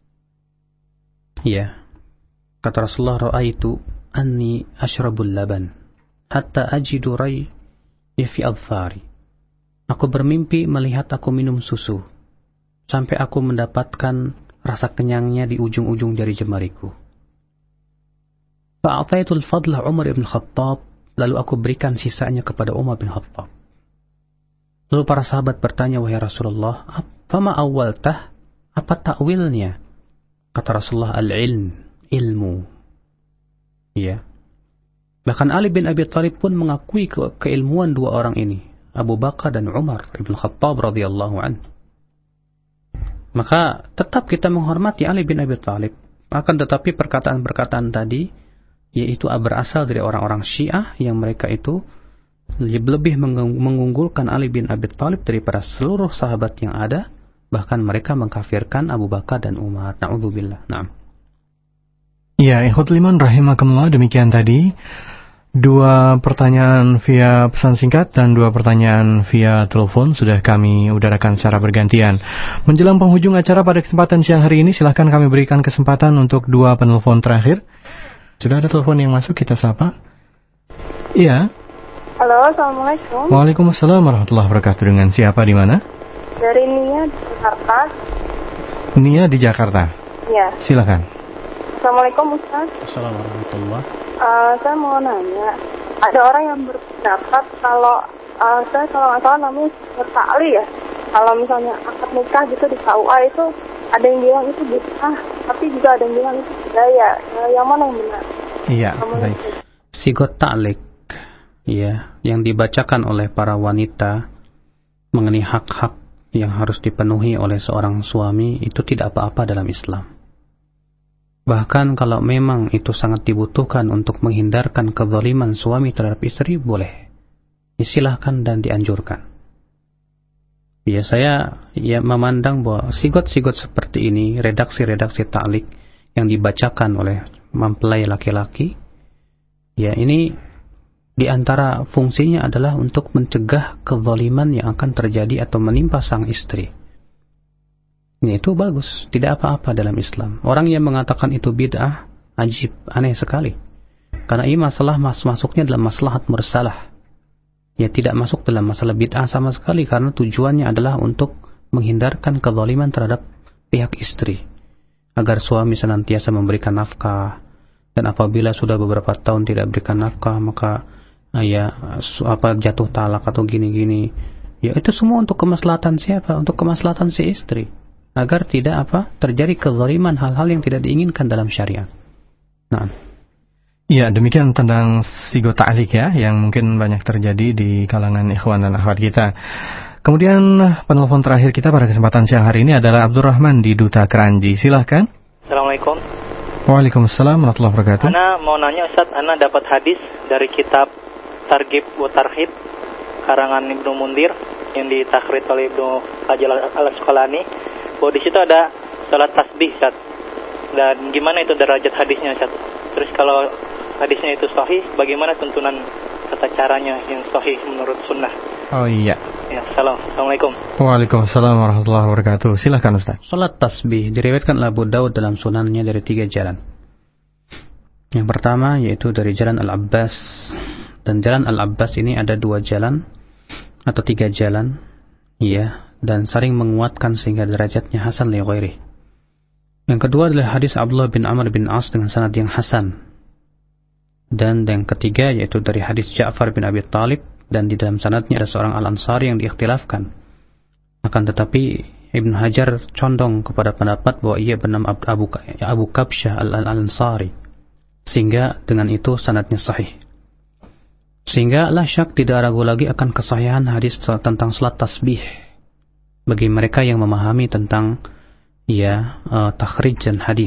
Ya. Kata Rasulullah, ra'aitu anni ashrabul laban hatta ajidu ray fi adfari. Aku bermimpi melihat aku minum susu sampai aku mendapatkan rasa kenyangnya di ujung-ujung jari jemariku. Fa'ataitul fadlah Umar bin Khattab, lalu aku berikan sisanya kepada Umar bin Khattab. Lalu para sahabat bertanya, wahai Rasulullah, fama awwaltah? Apa takwilnya? Kata Rasulullah, al-ilm, ilmu. Ya. Bahkan Ali bin Abi Thalib pun mengakui ke keilmuan dua orang ini, Abu Bakar dan Umar ibn Khattab radhiyallahu an. Maka tetap kita menghormati Ali bin Abi Thalib. Akan tetapi perkataan-perkataan tadi, yaitu berasal dari orang-orang Syiah yang mereka itu lebih mengunggulkan Ali bin Abi Thalib daripada seluruh sahabat yang ada, bahkan mereka mengkafirkan Abu Bakar dan Umar. Na'udzubillah. Naam. Ya, ikhwatul iman rahimakumullah, demikian tadi dua pertanyaan via pesan singkat dan dua pertanyaan via telepon sudah kami udarakan secara bergantian. Menjelang penghujung acara pada kesempatan siang hari ini, silahkan kami berikan kesempatan untuk dua penelpon terakhir. Sudah ada telepon yang masuk, kita sapa. Iya. Halo, assalamualaikum. Waalaikumsalam warahmatullahi wabarakatuh. Dengan siapa, di mana? Dari Nia di Jakarta. Nia di Jakarta. Iya. Silakan. Assalamualaikum Ustaz. Assalamualaikum warahmatullahi. Uh, saya mau nanya, ada orang yang berpendapat kalau uh, saya kalau nggak salah namanya bertali ya. Kalau misalnya akad nikah gitu di K U A itu ada yang bilang itu bid'ah, tapi juga ada yang bilang itu budaya. Uh, yang mana yang benar? Iya. Baik. Sigot ta'liq, ya, yang dibacakan oleh para wanita mengenai hak-hak yang harus dipenuhi oleh seorang suami itu tidak apa-apa dalam Islam. Bahkan kalau memang itu sangat dibutuhkan untuk menghindarkan kezaliman suami terhadap istri, boleh. Silahkan dan dianjurkan. Ya, saya ya memandang bahwa sigot-sigot seperti ini, redaksi-redaksi ta'liq yang dibacakan oleh mempelai laki-laki, ya ini di antara fungsinya adalah untuk mencegah kezaliman yang akan terjadi atau menimpa sang istri. Ini itu bagus, tidak apa-apa dalam Islam. Orang yang mengatakan itu bid'ah, ajib, aneh sekali. Karena ini masalah mas masuknya dalam maslahat mursalah. Ya, tidak masuk dalam masalah bid'ah sama sekali, karena tujuannya adalah untuk menghindarkan kezaliman terhadap pihak istri, agar suami senantiasa memberikan nafkah, dan apabila sudah beberapa tahun tidak berikan nafkah, maka ya apa jatuh talak atau gini-gini. Ya, itu semua untuk kemaslahatan siapa? Untuk kemaslahatan si istri, agar tidak apa terjadi kezaliman, hal-hal yang tidak diinginkan dalam syariat. Nah, ya, demikian tentang sigot ta'liq ya, yang mungkin banyak terjadi di kalangan ikhwan dan akhwat kita. Kemudian penelpon terakhir kita pada kesempatan siang hari ini adalah Abdurrahman di Duta Keranji. Silahkan. Assalamualaikum. Waalaikumsalam warahmatullahi wabarakatuh. Ana mau nanya Ustaz, Ana dapat hadis dari kitab Targhib wa Tarhib karangan Ibnu Mundir yang ditakhrij oleh Ibnu Hajar Al-Asqalani, bahwa di situ ada salat tasbih, Ustaz. Dan gimana itu derajat hadisnya, Ustaz? Terus kalau hadisnya itu sahih, bagaimana tuntunan tata caranya yang sahih menurut sunnah? Oh iya. Ya, salam. Assalamualaikum. Waalaikumsalam warahmatullahi wabarakatuh. Silakan Ustaz. Salat tasbih diriwayatkan oleh Abu Daud dalam sunannya dari tiga jalan. Yang pertama yaitu dari jalan Al-Abbas, dan jalan Al-Abbas ini ada dua jalan atau tiga jalan, ya, dan saling menguatkan sehingga derajatnya hasan li ghairi. Yang kedua adalah hadis Abdullah bin Amr bin As dengan sanad yang hasan. Dan yang ketiga yaitu dari hadis Ja'far bin Abi Thalib, dan di dalam sanadnya ada seorang Al-Ansari yang diikhtilafkan. Akan tetapi Ibnu Hajar condong kepada pendapat bahwa ia bernama Abu Abu Kabsyah Al-Ansari, sehingga dengan itu sanadnya sahih. Sehingga la syak tidak ragu lagi akan kesahihan hadis tentang salat tasbih bagi mereka yang memahami tentang ya uh, takhrij dan hadis.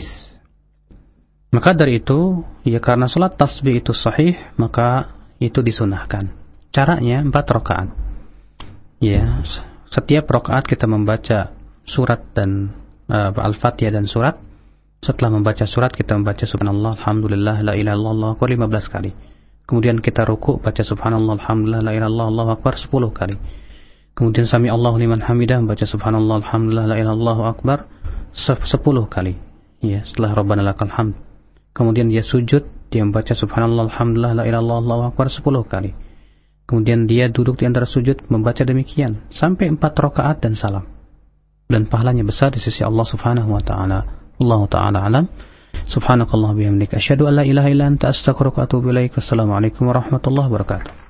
Maka dari itu, ya karena salat tasbih itu sahih, maka itu disunahkan. Caranya empat rakaat. Ya, setiap rakaat kita membaca surat dan uh, Al-Fatihah dan surat. Setelah membaca surat kita membaca subhanallah, alhamdulillah, la ilaha illallah lima belas kali. Kemudian kita ruku baca subhanallah, alhamdulillah, la ilaha illallah, Allahu akbar sepuluh kali. Kemudian sami Allahu liman hamidah baca subhanallah, alhamdulillah, la ilaha illallah, Allahu akbar sepuluh kali. Ya, setelah rabbana lakal hamd. Kemudian dia sujud, dia membaca subhanallah, alhamdulillah, la ilaha illallah, Allahu akbar sepuluh kali. Kemudian dia duduk di antara sujud membaca demikian sampai empat rakaat dan salam. Dan pahalanya besar di sisi Allah Subhanahu wa taala. Allah taala alam. Subhanakallah bihamdika asyhadu an la ilaha illa anta astaghfiruka wa atubu ilaik. Assalamualaikum warahmatullahi wabarakatuh.